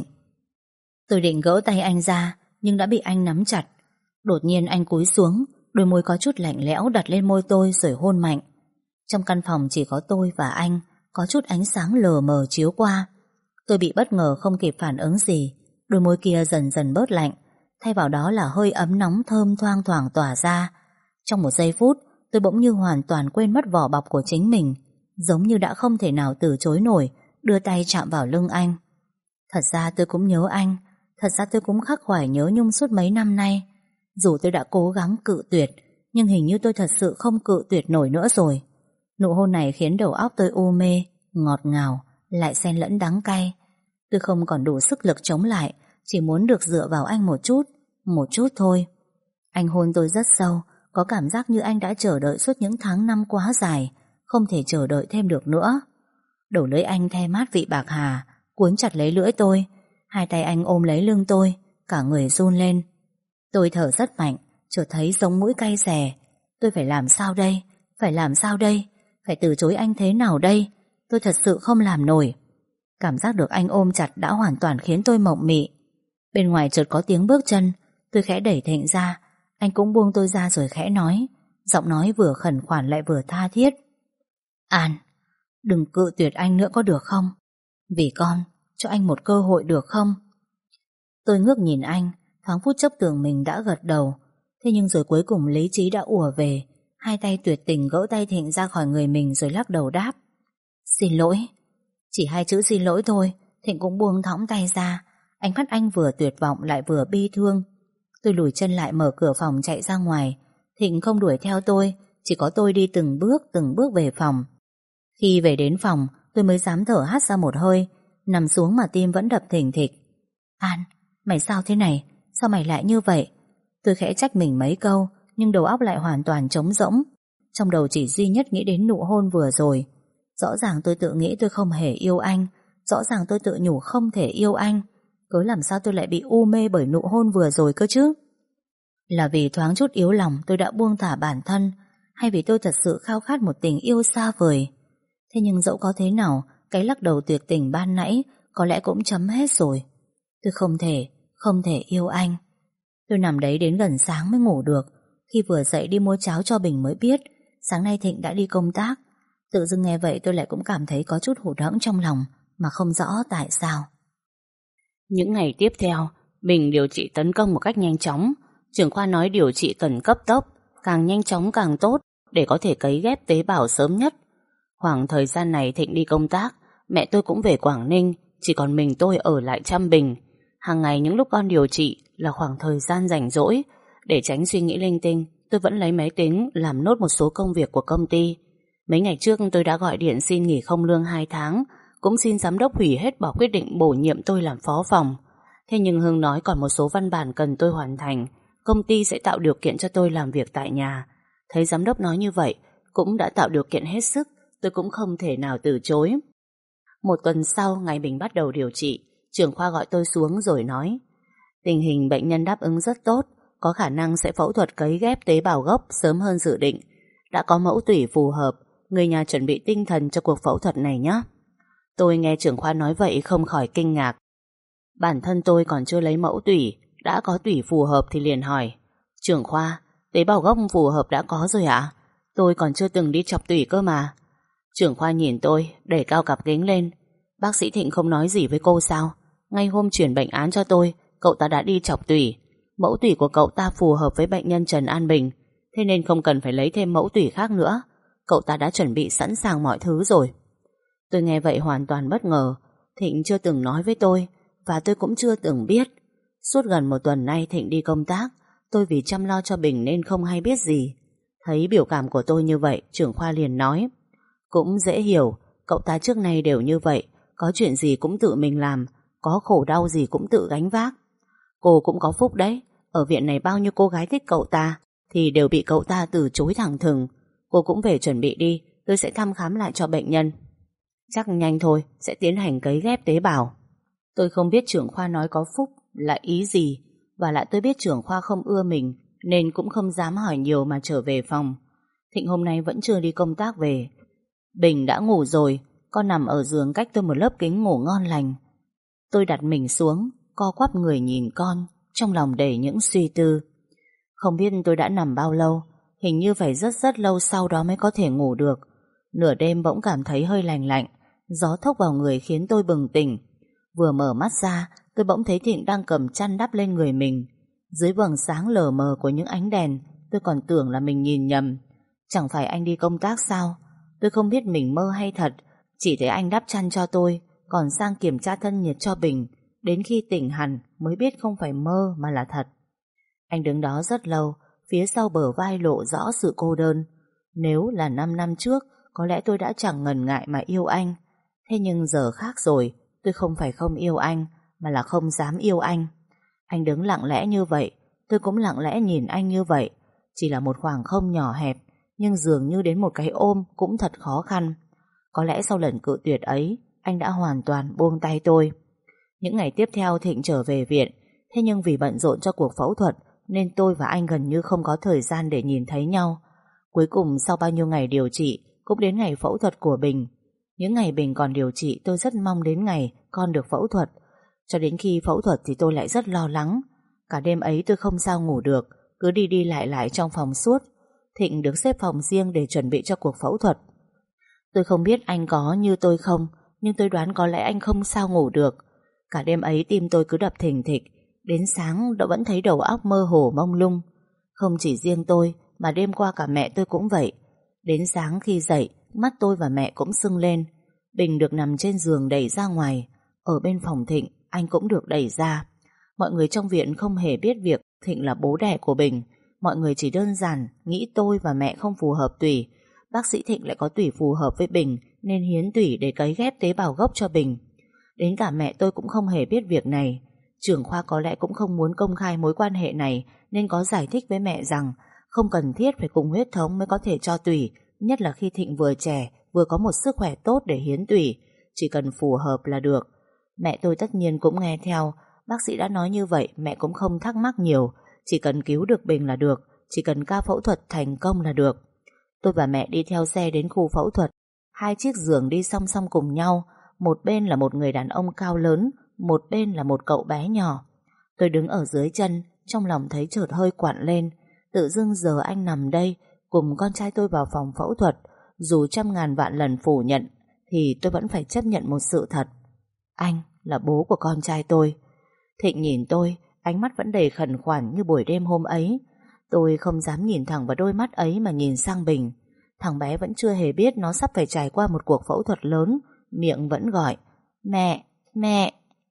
Tôi định gỡ tay anh ra, nhưng đã bị anh nắm chặt. Đột nhiên anh cúi xuống, đôi môi có chút lạnh lẽo đặt lên môi tôi rồi hôn mạnh. Trong căn phòng chỉ có tôi và anh, có chút ánh sáng lờ mờ chiếu qua. Tôi bị bất ngờ không kịp phản ứng gì. Đôi môi kia dần dần bớt lạnh, thay vào đó là hơi ấm nóng thơm thoang thoảng tỏa ra. Trong một giây phút, tôi bỗng như hoàn toàn quên mất vỏ bọc của chính mình, giống như đã không thể nào từ chối nổi, đưa tay chạm vào lưng anh. Thật ra tôi cũng nhớ anh, thật ra tôi cũng khắc khoải nhớ Nhung suốt mấy năm nay. Dù tôi đã cố gắng cự tuyệt, nhưng hình như tôi thật sự không cự tuyệt nổi nữa rồi. Nụ hôn này khiến đầu óc tôi u mê, ngọt ngào, lại xen lẫn đắng cay. Tôi không còn đủ sức lực chống lại, chỉ muốn được dựa vào anh một chút thôi. Anh hôn tôi rất sâu, có cảm giác như anh đã chờ đợi suốt những tháng năm quá dài, không thể chờ đợi thêm được nữa. Đầu lưỡi anh the mát vị bạc hà, cuốn chặt lấy lưỡi tôi. Hai tay anh ôm lấy lưng tôi, cả người run lên. Tôi thở rất mạnh, chợt thấy sống mũi cay xè. Tôi phải làm sao đây? Phải làm sao đây? Phải từ chối anh thế nào đây? Tôi thật sự không làm nổi. Cảm giác được anh ôm chặt đã hoàn toàn khiến tôi mộng mị. Bên ngoài chợt có tiếng bước chân. Tôi khẽ đẩy Thịnh ra. Anh cũng buông tôi ra rồi khẽ nói. Giọng nói vừa khẩn khoản lại vừa tha thiết. An, đừng cự tuyệt anh nữa có được không? Vì con, cho anh một cơ hội được không? Tôi ngước nhìn anh, thoáng phút chốc tưởng mình đã gật đầu. Thế nhưng rồi cuối cùng lý trí đã ùa về. Hai tay tuyệt tình gỡ tay Thịnh ra khỏi người mình rồi lắc đầu đáp. Xin lỗi. Chỉ hai chữ xin lỗi thôi, Thịnh cũng buông thõng tay ra. Ánh mắt anh vừa tuyệt vọng lại vừa bi thương. Tôi lùi chân lại mở cửa phòng chạy ra ngoài. Thịnh không đuổi theo tôi, chỉ có tôi đi từng bước về phòng. Khi về đến phòng, tôi mới dám thở hắt ra một hơi. Nằm xuống mà tim vẫn đập thình thịch. An, mày sao thế này? Sao mày lại như vậy? Tôi khẽ trách mình mấy câu, nhưng đầu óc lại hoàn toàn trống rỗng. Trong đầu chỉ duy nhất nghĩ đến nụ hôn vừa rồi. Rõ ràng tôi tự nghĩ tôi không hề yêu anh. Rõ ràng tôi tự nhủ không thể yêu anh. Cớ làm sao tôi lại bị u mê bởi nụ hôn vừa rồi cơ chứ? Là vì thoáng chút yếu lòng tôi đã buông thả bản thân, hay vì tôi thật sự khao khát một tình yêu xa vời? Thế nhưng dẫu có thế nào, cái lắc đầu tuyệt tình ban nãy có lẽ cũng chấm hết rồi. Tôi không thể yêu anh. Tôi nằm đấy đến gần sáng mới ngủ được. Khi vừa dậy đi mua cháo cho Bình mới biết sáng nay Thịnh đã đi công tác. Tự dưng nghe vậy tôi lại cũng cảm thấy có chút hụt hẫng trong lòng, mà không rõ tại sao. Những ngày tiếp theo, Bình điều trị tấn công một cách nhanh chóng. Trưởng khoa nói điều trị cần cấp tốc, càng nhanh chóng càng tốt, để có thể cấy ghép tế bào sớm nhất. Khoảng thời gian này Thịnh đi công tác, mẹ tôi cũng về Quảng Ninh, chỉ còn mình tôi ở lại chăm Bình. Hàng ngày những lúc con điều trị là khoảng thời gian rảnh rỗi. Để tránh suy nghĩ linh tinh, tôi vẫn lấy máy tính làm nốt một số công việc của công ty. Mấy ngày trước tôi đã gọi điện xin nghỉ không lương 2 tháng, cũng xin giám đốc hủy hết bỏ quyết định bổ nhiệm tôi làm phó phòng. Thế nhưng Hưng nói còn một số văn bản cần tôi hoàn thành, công ty sẽ tạo điều kiện cho tôi làm việc tại nhà. Thấy giám đốc nói như vậy, cũng đã tạo điều kiện hết sức, tôi cũng không thể nào từ chối. Một tuần sau, ngày Bình bắt đầu điều trị, trưởng khoa gọi tôi xuống rồi nói: tình hình bệnh nhân đáp ứng rất tốt, có khả năng sẽ phẫu thuật cấy ghép tế bào gốc sớm hơn dự định. Đã có mẫu tủy phù hợp, người nhà chuẩn bị tinh thần cho cuộc phẫu thuật này nhé. Tôi nghe trưởng khoa nói vậy không khỏi kinh ngạc. Bản thân tôi còn chưa lấy mẫu tủy, đã có tủy phù hợp thì liền hỏi: trưởng khoa, tế bào gốc phù hợp đã có rồi ạ? Tôi còn chưa từng đi chọc tủy cơ mà. Trưởng khoa nhìn tôi, đẩy cao cặp kính lên: bác sĩ Thịnh không nói gì với cô sao? Ngay hôm chuyển bệnh án cho tôi, cậu ta đã đi chọc tủy. Mẫu tủy của cậu ta phù hợp với bệnh nhân Trần An Bình, thế nên không cần phải lấy thêm mẫu tủy khác nữa. Cậu ta đã chuẩn bị sẵn sàng mọi thứ rồi. Tôi nghe vậy hoàn toàn bất ngờ. Thịnh chưa từng nói với tôi, và tôi cũng chưa từng biết. Suốt gần một tuần nay Thịnh đi công tác, tôi vì chăm lo cho Bình nên không hay biết gì. Thấy biểu cảm của tôi như vậy, trưởng khoa liền nói: cũng dễ hiểu, cậu ta trước nay đều như vậy, có chuyện gì cũng tự mình làm, có khổ đau gì cũng tự gánh vác. Cô cũng có phúc đấy, ở viện này bao nhiêu cô gái thích cậu ta thì đều bị cậu ta từ chối thẳng thừng. Cô cũng về chuẩn bị đi, tôi sẽ thăm khám lại cho bệnh nhân. Chắc nhanh thôi, sẽ tiến hành cấy ghép tế bào. Tôi không biết trưởng khoa nói có phúc là ý gì, và lại tôi biết trưởng khoa không ưa mình, nên cũng không dám hỏi nhiều mà trở về phòng. Thịnh hôm nay vẫn chưa đi công tác về. Bình đã ngủ rồi, con nằm ở giường cách tôi một lớp kính ngủ ngon lành. Tôi đặt mình xuống, co quắp người nhìn con, trong lòng đầy những suy tư. Không biết tôi đã nằm bao lâu, hình như phải rất lâu sau đó mới có thể ngủ được. Nửa đêm bỗng cảm thấy hơi lạnh lạnh, gió thốc vào người khiến tôi bừng tỉnh. Vừa mở mắt ra, tôi bỗng thấy Thịnh đang cầm chăn đắp lên người mình. Dưới vầng sáng lờ mờ của những ánh đèn, tôi còn tưởng là mình nhìn nhầm. Chẳng phải anh đi công tác sao? Tôi không biết mình mơ hay thật, chỉ thấy anh đắp chăn cho tôi, còn sang kiểm tra thân nhiệt cho Bình. Đến khi tỉnh hẳn mới biết không phải mơ mà là thật. Anh đứng đó rất lâu, phía sau bờ vai lộ rõ sự cô đơn. Nếu là 5 năm trước, có lẽ tôi đã chẳng ngần ngại mà yêu anh. Thế nhưng giờ khác rồi, tôi không phải không yêu anh, mà là không dám yêu anh. Anh đứng lặng lẽ như vậy, tôi cũng lặng lẽ nhìn anh như vậy. Chỉ là một khoảng không nhỏ hẹp, nhưng dường như đến một cái ôm cũng thật khó khăn. Có lẽ sau lần cự tuyệt ấy, anh đã hoàn toàn buông tay tôi. Những ngày tiếp theo Thịnh trở về viện, thế nhưng vì bận rộn cho cuộc phẫu thuật nên tôi và anh gần như không có thời gian để nhìn thấy nhau. Cuối cùng sau bao nhiêu ngày điều trị, cũng đến ngày phẫu thuật của Bình. Những ngày Bình còn điều trị, tôi rất mong đến ngày con được phẫu thuật. Cho đến khi phẫu thuật thì tôi lại rất lo lắng. Cả đêm ấy tôi không sao ngủ được, cứ đi đi lại trong phòng suốt. Thịnh được xếp phòng riêng để chuẩn bị cho cuộc phẫu thuật. Tôi không biết anh có như tôi không, nhưng tôi đoán có lẽ anh không sao ngủ được. Cả đêm ấy tim tôi cứ đập thình thịch, đến sáng đã vẫn thấy đầu óc mơ hồ mông lung. Không chỉ riêng tôi, mà đêm qua cả mẹ tôi cũng vậy. Đến sáng khi dậy, mắt tôi và mẹ cũng sưng lên. Bình được nằm trên giường đẩy ra ngoài. Ở bên phòng Thịnh, anh cũng được đẩy ra. Mọi người trong viện không hề biết việc Thịnh là bố đẻ của Bình. Mọi người chỉ đơn giản nghĩ tôi và mẹ không phù hợp tủy. Bác sĩ Thịnh lại có tủy phù hợp với Bình nên hiến tủy để cấy ghép tế bào gốc cho Bình. Đến cả mẹ tôi cũng không hề biết việc này. Trưởng khoa có lẽ cũng không muốn công khai mối quan hệ này nên có giải thích với mẹ rằng không cần thiết phải cùng huyết thống mới có thể cho tủy, nhất là khi Thịnh vừa trẻ vừa có một sức khỏe tốt để hiến tủy, chỉ cần phù hợp là được. Mẹ tôi tất nhiên cũng nghe theo. Bác sĩ đã nói như vậy mẹ cũng không thắc mắc nhiều. Chỉ cần cứu được Bình là được, chỉ cần ca phẫu thuật thành công là được. Tôi và mẹ đi theo xe đến khu phẫu thuật. 2 chiếc giường đi song song cùng nhau. Một bên là một người đàn ông cao lớn, một bên là một cậu bé nhỏ. Tôi đứng ở dưới chân, trong lòng thấy chợt hơi quặn lên. Tự dưng giờ anh nằm đây cùng con trai tôi vào phòng phẫu thuật. Dù trăm ngàn vạn lần phủ nhận thì tôi vẫn phải chấp nhận một sự thật. Anh là bố của con trai tôi. Thịnh nhìn tôi, ánh mắt vẫn đầy khẩn khoản như buổi đêm hôm ấy. Tôi không dám nhìn thẳng vào đôi mắt ấy mà nhìn sang Bình. Thằng bé vẫn chưa hề biết nó sắp phải trải qua một cuộc phẫu thuật lớn, miệng vẫn gọi mẹ, mẹ.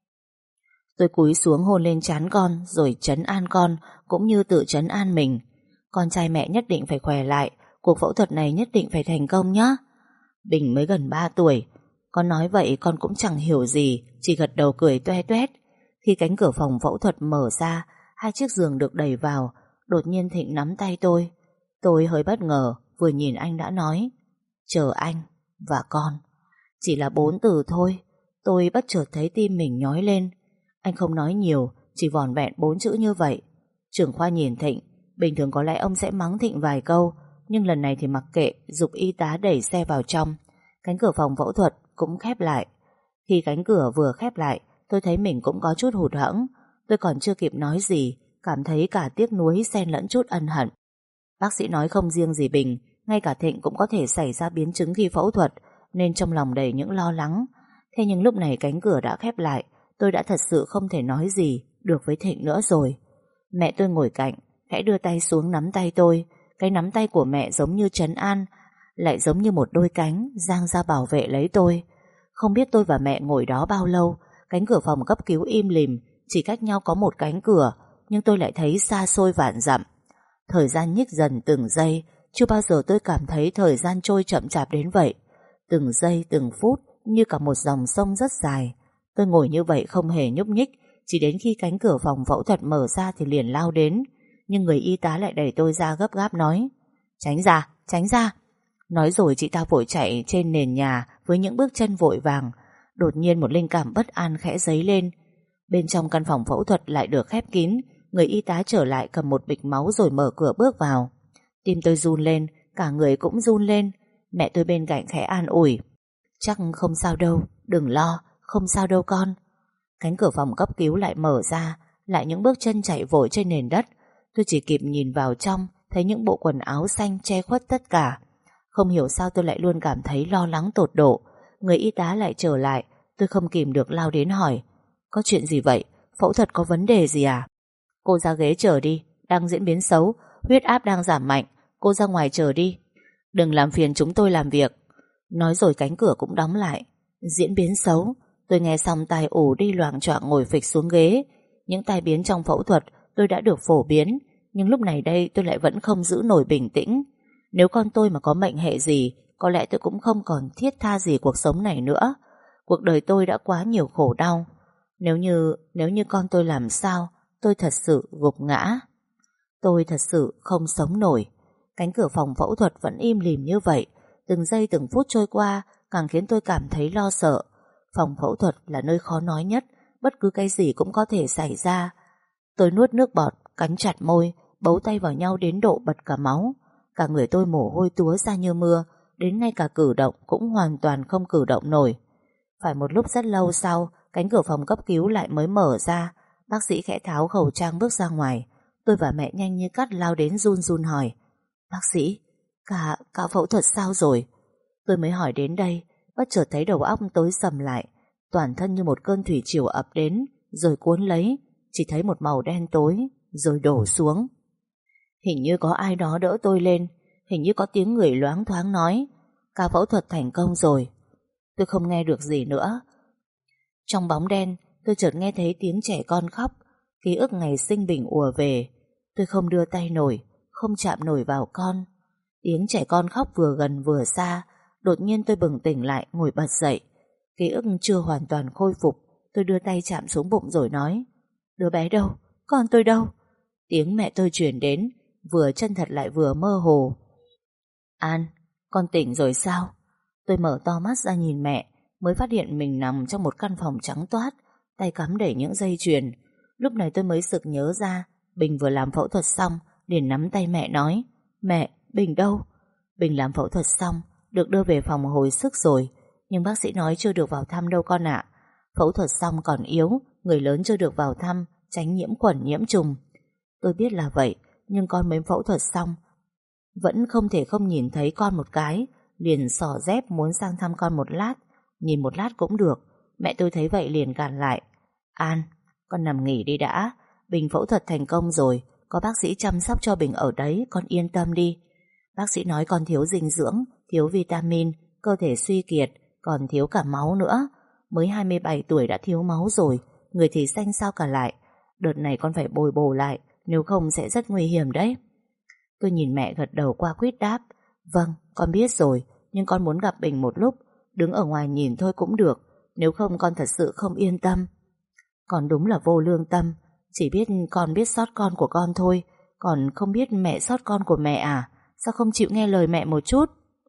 Tôi cúi xuống hôn lên trán con rồi trấn an con, cũng như tự trấn an mình. Con trai mẹ nhất định phải khỏe lại, cuộc phẫu thuật này nhất định phải thành công nhé. Bình mới gần 3 tuổi. Con nói vậy con cũng chẳng hiểu gì, chỉ gật đầu cười toe toét. Khi cánh cửa phòng phẫu thuật mở ra, 2 chiếc giường được đẩy vào. Đột nhiên Thịnh nắm tay tôi. Tôi hơi bất ngờ, vừa nhìn anh đã nói chờ anh và con. Chỉ là 4 từ thôi. Tôi bất chợt thấy tim mình nhói lên. Anh không nói nhiều, chỉ vỏn vẹn 4 chữ như vậy. Trưởng khoa nhìn Thịnh. Bình thường có lẽ ông sẽ mắng Thịnh vài câu, nhưng lần này thì mặc kệ, giục y tá đẩy xe vào trong. Cánh cửa phòng phẫu thuật cũng khép lại. Khi cánh cửa vừa khép lại, tôi thấy mình cũng có chút hụt hẫng. Tôi còn chưa kịp nói gì, cảm thấy cả tiếc nuối xen lẫn chút ân hận. Bác sĩ nói không riêng gì Bình, ngay cả Thịnh cũng có thể xảy ra biến chứng khi phẫu thuật, nên trong lòng đầy những lo lắng. Thế nhưng lúc này cánh cửa đã khép lại, tôi đã thật sự không thể nói gì được với Thịnh nữa rồi. Mẹ tôi ngồi cạnh, khẽ đưa tay xuống nắm tay tôi. Cái nắm tay của mẹ giống như trấn an, lại giống như một đôi cánh dang ra bảo vệ lấy tôi. Không biết tôi và mẹ ngồi đó bao lâu. Cánh cửa phòng cấp cứu im lìm, chỉ cách nhau có một cánh cửa, nhưng tôi lại thấy xa xôi vạn dặm. Thời gian nhích dần từng giây. Chưa bao giờ tôi cảm thấy thời gian trôi chậm chạp đến vậy. Từng giây từng phút như cả một dòng sông rất dài. Tôi ngồi như vậy không hề nhúc nhích. Chỉ đến khi cánh cửa phòng phẫu thuật mở ra thì liền lao đến. Nhưng người y tá lại đẩy tôi ra gấp gáp nói tránh ra, tránh ra. Nói rồi chị ta vội chạy trên nền nhà với những bước chân vội vàng. Đột nhiên một linh cảm bất an khẽ dấy lên. Bên trong căn phòng phẫu thuật lại được khép kín. Người y tá trở lại cầm một bịch máu rồi mở cửa bước vào. Tim tôi run lên, cả người cũng run lên. Mẹ tôi bên cạnh khẽ an ủi chắc không sao đâu, đừng lo, không sao đâu con. Cánh cửa phòng cấp cứu lại mở ra, lại những bước chân chạy vội trên nền đất. Tôi chỉ kịp nhìn vào trong, thấy những bộ quần áo xanh che khuất tất cả. Không hiểu sao tôi lại luôn cảm thấy lo lắng tột độ. Người y tá lại trở lại. Tôi không kìm được lao đến hỏi có chuyện gì vậy? Phẫu thuật có vấn đề gì à? Cô ra ghế chờ đi, đang diễn biến xấu, huyết áp đang giảm mạnh. Cô ra ngoài chờ đi, đừng làm phiền chúng tôi làm việc. Nói rồi cánh cửa cũng đóng lại. Diễn biến xấu? Tôi nghe xong tai ù đi loạng choạng ngồi phịch xuống ghế. Những tai biến trong phẫu thuật tôi đã được phổ biến, nhưng lúc này đây tôi lại vẫn không giữ nổi bình tĩnh. Nếu con tôi mà có mệnh hệ gì, có lẽ tôi cũng không còn thiết tha gì cuộc sống này nữa. Cuộc đời tôi đã quá nhiều khổ đau. Nếu như con tôi làm sao, tôi thật sự gục ngã. Tôi thật sự không sống nổi. Cánh cửa phòng phẫu thuật vẫn im lìm như vậy. Từng giây từng phút trôi qua càng khiến tôi cảm thấy lo sợ. Phòng phẫu thuật là nơi khó nói nhất, bất cứ cái gì cũng có thể xảy ra. Tôi nuốt nước bọt, cắn chặt môi, bấu tay vào nhau đến độ bật cả máu. Cả người tôi mồ hôi túa ra như mưa, đến ngay cả cử động cũng hoàn toàn không cử động nổi. Phải một lúc rất lâu sau, cánh cửa phòng cấp cứu lại mới mở ra. Bác sĩ khẽ tháo khẩu trang bước ra ngoài. Tôi và mẹ nhanh như cắt lao đến run run hỏi bác sĩ, cả phẫu thuật sao rồi? Tôi mới hỏi đến đây, bất chợt thấy đầu óc tối sầm lại. Toàn thân như một cơn thủy triều ập đến, rồi cuốn lấy. Chỉ thấy một màu đen tối, rồi đổ xuống. Hình như có ai đó đỡ tôi lên. Hình như có tiếng người loáng thoáng nói ca phẫu thuật thành công rồi. Tôi không nghe được gì nữa. Trong bóng đen, tôi chợt nghe thấy tiếng trẻ con khóc. Ký ức ngày sinh Bình ùa về. Tôi không đưa tay nổi, không chạm nổi vào con. Tiếng trẻ con khóc vừa gần vừa xa. Đột nhiên tôi bừng tỉnh lại, ngồi bật dậy. Ký ức chưa hoàn toàn khôi phục. Tôi đưa tay chạm xuống bụng rồi nói: đứa bé đâu? Con tôi đâu? Tiếng mẹ tôi truyền đến, vừa chân thật lại vừa mơ hồ. An, con tỉnh rồi sao? Tôi mở to mắt ra nhìn mẹ, mới phát hiện mình nằm trong một căn phòng trắng toát, tay cắm đầy những dây chuyền. Lúc này tôi mới sực nhớ ra Bình vừa làm phẫu thuật xong, liền nắm tay mẹ nói: mẹ, Bình đâu? Bình làm phẫu thuật xong, được đưa về phòng hồi sức rồi, nhưng bác sĩ nói chưa được vào thăm đâu con ạ. Phẫu thuật xong còn yếu, người lớn chưa được vào thăm, tránh nhiễm khuẩn nhiễm trùng. Tôi biết là vậy, nhưng con mới phẫu thuật xong, vẫn không thể không nhìn thấy con một cái, liền xỏ dép muốn sang thăm con một lát. Nhìn một lát cũng được. Mẹ tôi thấy vậy liền gàn lại: An, con nằm nghỉ đi đã. Bình phẫu thuật thành công rồi, có bác sĩ chăm sóc cho Bình ở đấy, con yên tâm đi. Bác sĩ nói con thiếu dinh dưỡng, thiếu vitamin, cơ thể suy kiệt, còn thiếu cả máu nữa. Mới 27 tuổi đã thiếu máu rồi, người thì xanh xao cả lại. Đợt này con phải bồi bổ lại, nếu không sẽ rất nguy hiểm đấy. Tôi nhìn mẹ gật đầu qua quýt đáp: vâng, con biết rồi, nhưng con muốn gặp Bình một lúc, đứng ở ngoài nhìn thôi cũng được, nếu không con thật sự không yên tâm. Con đúng là vô lương tâm, chỉ biết con biết sót con của con thôi, còn không biết mẹ sót con của mẹ à? Sao không chịu nghe lời mẹ một chút?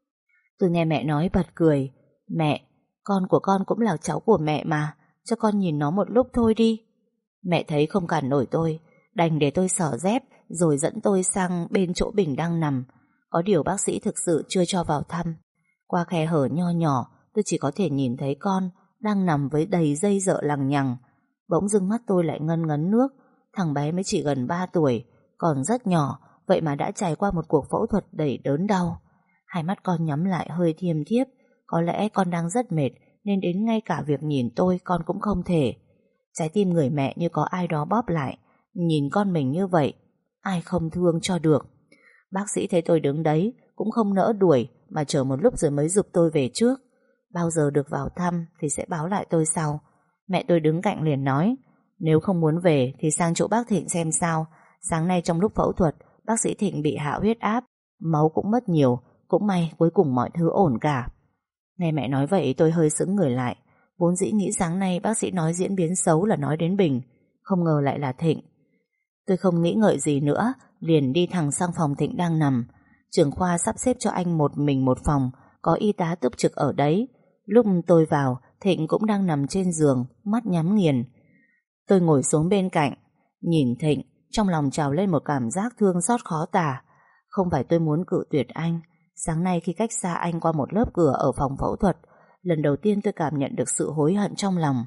Tôi nghe mẹ nói bật cười: mẹ, con của con cũng là cháu của mẹ mà, cho con nhìn nó một lúc thôi đi. Mẹ thấy không cản nổi tôi, đành để tôi xỏ dép rồi dẫn tôi sang bên chỗ Bình đang nằm. Có điều bác sĩ thực sự chưa cho vào thăm. Qua khe hở nho nhỏ, tôi chỉ có thể nhìn thấy con đang nằm với đầy dây dợ lằng nhằng. Bỗng dưng mắt tôi lại ngân ngấn nước. Thằng bé mới chỉ gần 3 tuổi, còn rất nhỏ, vậy mà đã trải qua một cuộc phẫu thuật đầy đớn đau. Hai mắt con nhắm lại hơi thiêm thiếp. Có lẽ con đang rất mệt, nên đến ngay cả việc nhìn tôi con cũng không thể. Trái tim người mẹ như có ai đó bóp lại. Nhìn con mình như vậy, ai không thương cho được. Bác sĩ thấy tôi đứng đấy cũng không nỡ đuổi, mà chờ một lúc rồi mới giục tôi về trước. Bao giờ được vào thăm thì sẽ báo lại tôi sau. Mẹ tôi đứng cạnh liền nói: nếu không muốn về thì sang chỗ bác Thịnh xem sao. Sáng nay trong lúc phẫu thuật, bác sĩ Thịnh bị hạ huyết áp, máu cũng mất nhiều. Cũng may cuối cùng mọi thứ ổn cả. Nghe mẹ nói vậy tôi hơi sững người lại. Vốn dĩ nghĩ sáng nay bác sĩ nói diễn biến xấu là nói đến Bình, không ngờ lại là Thịnh. Tôi không nghĩ ngợi gì nữa, liền đi thẳng sang phòng Thịnh đang nằm. Trưởng khoa sắp xếp cho anh một mình một phòng, có y tá túc trực ở đấy. Lúc tôi vào, Thịnh cũng đang nằm trên giường, mắt nhắm nghiền. Tôi ngồi xuống bên cạnh, nhìn Thịnh, trong lòng trào lên một cảm giác thương xót khó tả. Không phải tôi muốn cự tuyệt anh. Sáng nay khi cách xa anh qua một lớp cửa ở phòng phẫu thuật, lần đầu tiên tôi cảm nhận được sự hối hận trong lòng.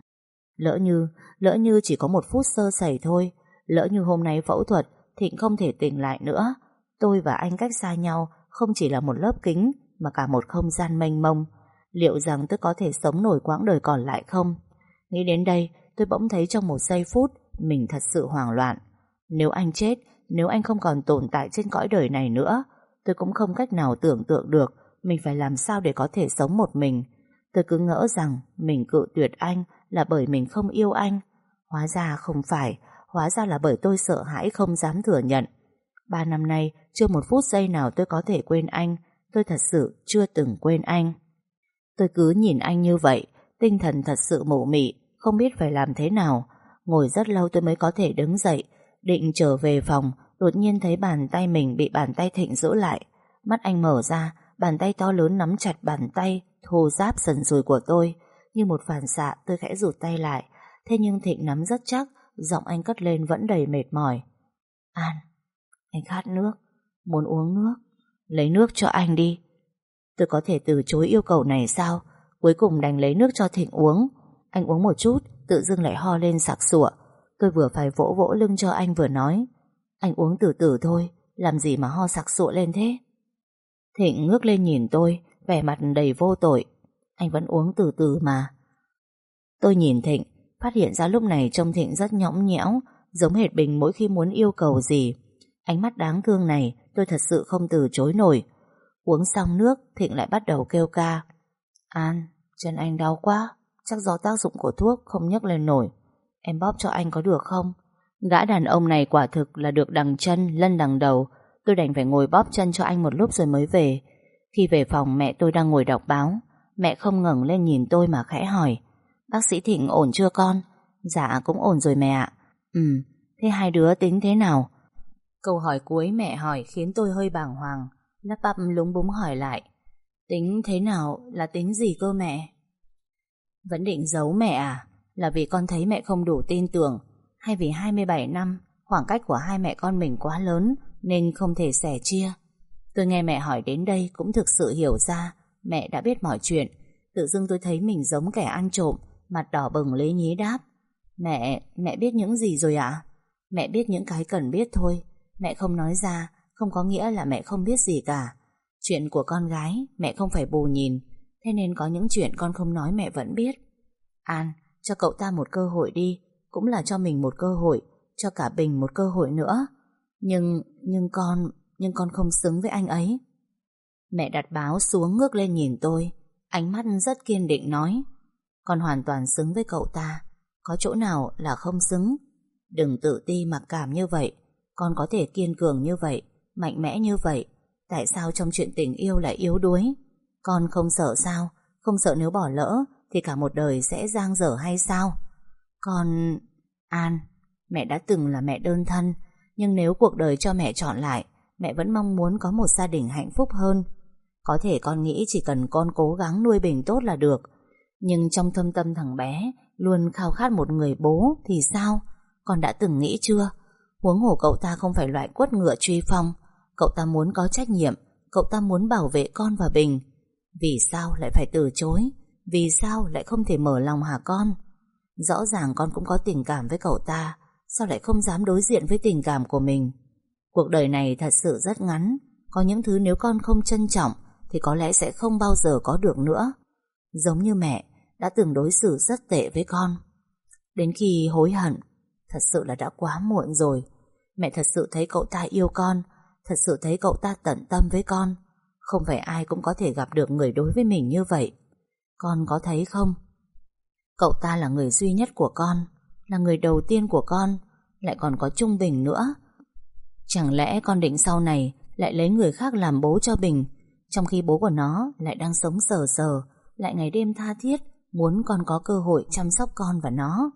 Lỡ như chỉ có một phút sơ sẩy thôi, lỡ như hôm nay phẫu thuật Thịnh không thể tỉnh lại nữa, tôi và anh cách xa nhau không chỉ là một lớp kính mà cả một không gian mênh mông. Liệu rằng tôi có thể sống nổi quãng đời còn lại không? Nghĩ đến đây, tôi bỗng thấy trong một giây phút mình thật sự hoảng loạn. Nếu anh chết, nếu anh không còn tồn tại trên cõi đời này nữa, tôi cũng không cách nào tưởng tượng được mình phải làm sao để có thể sống một mình. Tôi cứ ngỡ rằng mình cự tuyệt anh là bởi mình không yêu anh. Hóa ra không phải, hóa ra là bởi tôi sợ hãi không dám thừa nhận. 3 năm nay, chưa một phút giây nào tôi có thể quên anh. Tôi thật sự chưa từng quên anh. Tôi cứ nhìn anh như vậy, tinh thần thật sự mụ mị, không biết phải làm thế nào. Ngồi rất lâu tôi mới có thể đứng dậy, định trở về phòng, đột nhiên thấy bàn tay mình bị bàn tay Thịnh giữ lại. Mắt anh mở ra, bàn tay to lớn nắm chặt bàn tay thô ráp sần sùi của tôi. Như một phản xạ tôi khẽ rụt tay lại. Thế nhưng Thịnh nắm rất chắc, giọng anh cất lên vẫn đầy mệt mỏi: An, anh khát nước, muốn uống nước, lấy nước cho anh đi. Tôi có thể từ chối yêu cầu này sao? Cuối cùng đành lấy nước cho Thịnh uống. Anh uống một chút, tự dưng lại ho lên sặc sụa. Tôi vừa phải vỗ vỗ lưng cho anh vừa nói: anh uống từ từ thôi, làm gì mà ho sặc sụa lên thế? Thịnh ngước lên nhìn tôi, vẻ mặt đầy vô tội: anh vẫn uống từ từ mà. Tôi nhìn Thịnh, phát hiện ra lúc này trông Thịnh rất nhõng nhẽo, giống hệt Bình mỗi khi muốn yêu cầu gì. Ánh mắt đáng thương này tôi thật sự không từ chối nổi. Uống xong nước, Thịnh lại bắt đầu kêu ca: An, Chân anh đau quá, chắc do tác dụng của thuốc không nhấc lên nổi. Em bóp cho anh có được không? Gã đàn ông này quả thực là được đằng chân lân đằng đầu. Tôi đành phải ngồi bóp chân cho anh một lúc rồi mới về. Khi về phòng mẹ tôi đang ngồi đọc báo. Mẹ không ngẩng lên nhìn tôi mà khẽ hỏi: Bác sĩ Thịnh ổn chưa con? Dạ cũng ổn rồi mẹ ạ. Thế hai đứa tính thế nào? Câu hỏi cuối mẹ hỏi khiến tôi hơi bàng hoàng, lắp bắp lúng búng hỏi lại: Tính thế nào là tính gì cơ mẹ? Vẫn định giấu mẹ à? Là vì con thấy mẹ không đủ tin tưởng, hay vì 27 năm khoảng cách của hai mẹ con mình quá lớn nên không thể sẻ chia? Tôi nghe mẹ hỏi đến đây cũng thực sự hiểu ra mẹ đã biết mọi chuyện. Tự dưng tôi thấy mình giống kẻ ăn trộm, mặt đỏ bừng lý nhí đáp: Mẹ biết những gì rồi ạ? Mẹ biết những cái cần biết thôi. Mẹ không nói ra không có nghĩa là mẹ không biết gì cả. Chuyện của con gái mẹ không phải bù nhìn, thế nên có những chuyện con không nói mẹ vẫn biết. An, cho cậu ta một cơ hội đi, cũng là cho mình một cơ hội, cho cả Bình một cơ hội nữa. Nhưng con không xứng với anh ấy. Mẹ đặt báo xuống ngước lên nhìn tôi, ánh mắt rất kiên định nói: Con hoàn toàn xứng với cậu ta, có chỗ nào là không xứng. Đừng tự ti mặc cảm như vậy. Con có thể kiên cường như vậy, mạnh mẽ như vậy, tại sao trong chuyện tình yêu lại yếu đuối? Con không sợ sao? Không sợ nếu bỏ lỡ thì cả một đời sẽ dang dở hay sao? Con... An, mẹ đã từng là mẹ đơn thân, nhưng nếu cuộc đời cho mẹ chọn lại, mẹ vẫn mong muốn có một gia đình hạnh phúc hơn. Có thể con nghĩ chỉ cần con cố gắng nuôi Bình tốt là được, nhưng trong thâm tâm thằng bé luôn khao khát một người bố thì sao? Con đã từng nghĩ chưa? Huống hồ cậu ta không phải loại quất ngựa truy phong. Cậu ta muốn có trách nhiệm, cậu ta muốn bảo vệ con và Bình. Vì sao lại phải từ chối? Vì sao lại không thể mở lòng hả con? Rõ ràng con cũng có tình cảm với cậu ta, sao lại không dám đối diện với tình cảm của mình? Cuộc đời này thật sự rất ngắn, có những thứ nếu con không trân trọng thì có lẽ sẽ không bao giờ có được nữa. Giống như mẹ đã từng đối xử rất tệ với con. Đến khi hối hận, thật sự là đã quá muộn rồi. Mẹ thật sự thấy cậu ta yêu con, thật sự thấy cậu ta tận tâm với con. Không phải ai cũng có thể gặp được người đối với mình như vậy. Con có thấy không? Cậu ta là người duy nhất của con, là người đầu tiên của con, lại còn có Trung Bình nữa. Chẳng lẽ con định sau này lại lấy người khác làm bố cho Bình, trong khi bố của nó lại đang sống sờ sờ, lại ngày đêm tha thiết muốn con có cơ hội chăm sóc con và nó?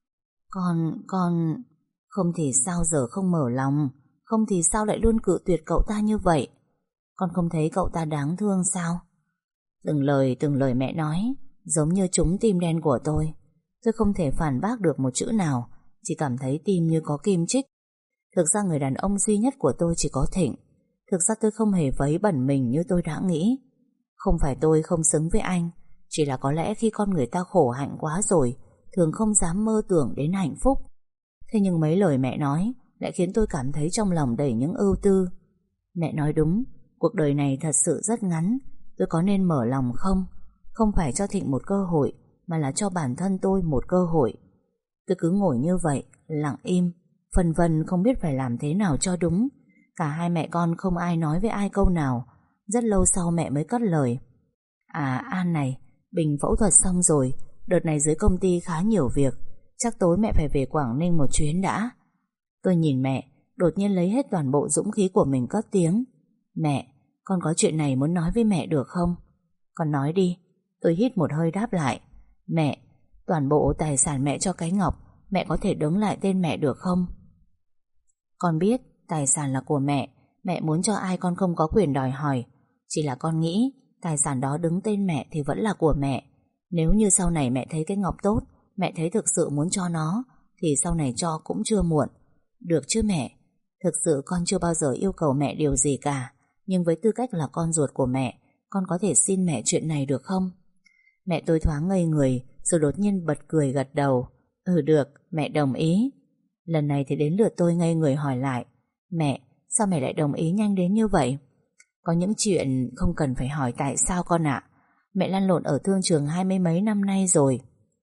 Con... Không thì sao giờ không mở lòng? Không thì sao lại luôn cự tuyệt cậu ta như vậy? Con không thấy cậu ta đáng thương sao? Từng lời mẹ nói giống như trúng tim đen của tôi. Tôi không thể phản bác được một chữ nào, chỉ cảm thấy tim như có kim chích. Thực ra người đàn ông duy nhất của tôi chỉ có Thịnh. Thực ra tôi không hề vấy bẩn mình như tôi đã nghĩ. Không phải tôi không xứng với anh, chỉ là có lẽ khi con người ta khổ hạnh quá rồi, thường không dám mơ tưởng đến hạnh phúc. Thế nhưng mấy lời mẹ nói lại khiến tôi cảm thấy trong lòng đầy những ưu tư. Mẹ nói đúng, cuộc đời này thật sự rất ngắn. Tôi có nên mở lòng không? Không phải cho Thịnh một cơ hội, mà là cho bản thân tôi một cơ hội. Tôi cứ ngồi như vậy, lặng im, phân vân không biết phải làm thế nào cho đúng. Cả hai mẹ con không ai nói với ai câu nào. Rất lâu sau mẹ mới cất lời: À An này, Bình phẫu thuật xong rồi, đợt này dưới công ty khá nhiều việc, chắc tối mẹ phải về Quảng Ninh một chuyến đã. Tôi nhìn mẹ, đột nhiên lấy hết toàn bộ dũng khí của mình cất tiếng: Mẹ, con có chuyện này muốn nói với mẹ được không? Con nói đi. Tôi hít một hơi đáp lại: Mẹ, toàn bộ tài sản mẹ cho cái Ngọc, mẹ có thể đứng lại tên mẹ được không? Con biết tài sản là của mẹ, mẹ muốn cho ai con không có quyền đòi hỏi. Chỉ là con nghĩ tài sản đó đứng tên mẹ thì vẫn là của mẹ. Nếu như sau này mẹ thấy cái Ngọc tốt, mẹ thấy thực sự muốn cho nó, thì sau này cho cũng chưa muộn. Được chứ mẹ? Thực sự con chưa bao giờ yêu cầu mẹ điều gì cả, nhưng với tư cách là con ruột của mẹ, con có thể xin mẹ chuyện này được không? Mẹ tôi thoáng ngây người, rồi đột nhiên bật cười gật đầu. Ừ được, mẹ đồng ý. Lần này thì đến lượt tôi ngây người hỏi lại: Mẹ, sao mẹ lại đồng ý nhanh đến như vậy? Có những chuyện không cần phải hỏi tại sao con ạ. Mẹ lăn lộn ở thương trường 20 mấy năm nay rồi.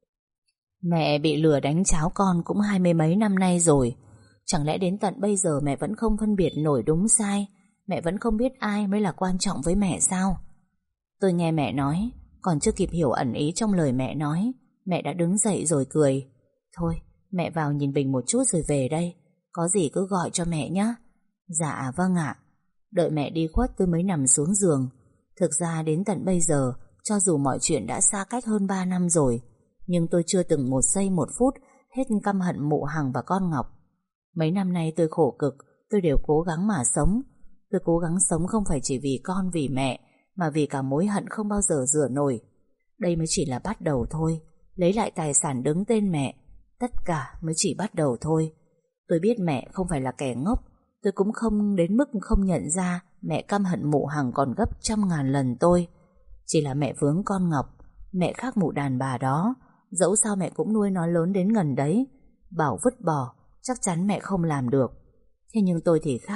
Mẹ bị lừa đánh cháo con cũng 20 mấy năm nay rồi. Chẳng lẽ đến tận bây giờ mẹ vẫn không phân biệt nổi đúng sai? Mẹ vẫn không biết ai mới là quan trọng với mẹ sao? Tôi nghe mẹ nói, Còn chưa kịp hiểu ẩn ý trong lời mẹ nói, mẹ đã đứng dậy rồi cười. Thôi, mẹ vào nhìn Bình một chút rồi về đây. Có gì cứ gọi cho mẹ nhé. Dạ vâng ạ. Đợi mẹ đi khuất tôi mới nằm xuống giường. Thực ra đến tận bây giờ, cho dù mọi chuyện đã xa cách hơn 3 năm rồi, nhưng tôi chưa từng một giây một phút hết căm hận mụ Hằng và con Ngọc. Mấy năm nay tôi khổ cực, tôi đều cố gắng mà sống. Tôi cố gắng sống không phải chỉ vì con vì mẹ, mà vì cả mối hận không bao giờ rửa nổi. Đây mới chỉ là bắt đầu thôi. Lấy lại tài sản đứng tên mẹ, tất cả mới chỉ bắt đầu thôi. Tôi biết mẹ không phải là kẻ ngốc. Tôi cũng không đến mức không nhận ra mẹ căm hận mụ Hằng còn gấp 100.000 lần tôi. Chỉ là mẹ vướng con Ngọc. Mẹ khác mụ đàn bà đó. Dẫu sao mẹ cũng nuôi nó lớn đến gần đấy. Bảo vứt bỏ chắc chắn mẹ không làm được. Thế nhưng tôi thì khác.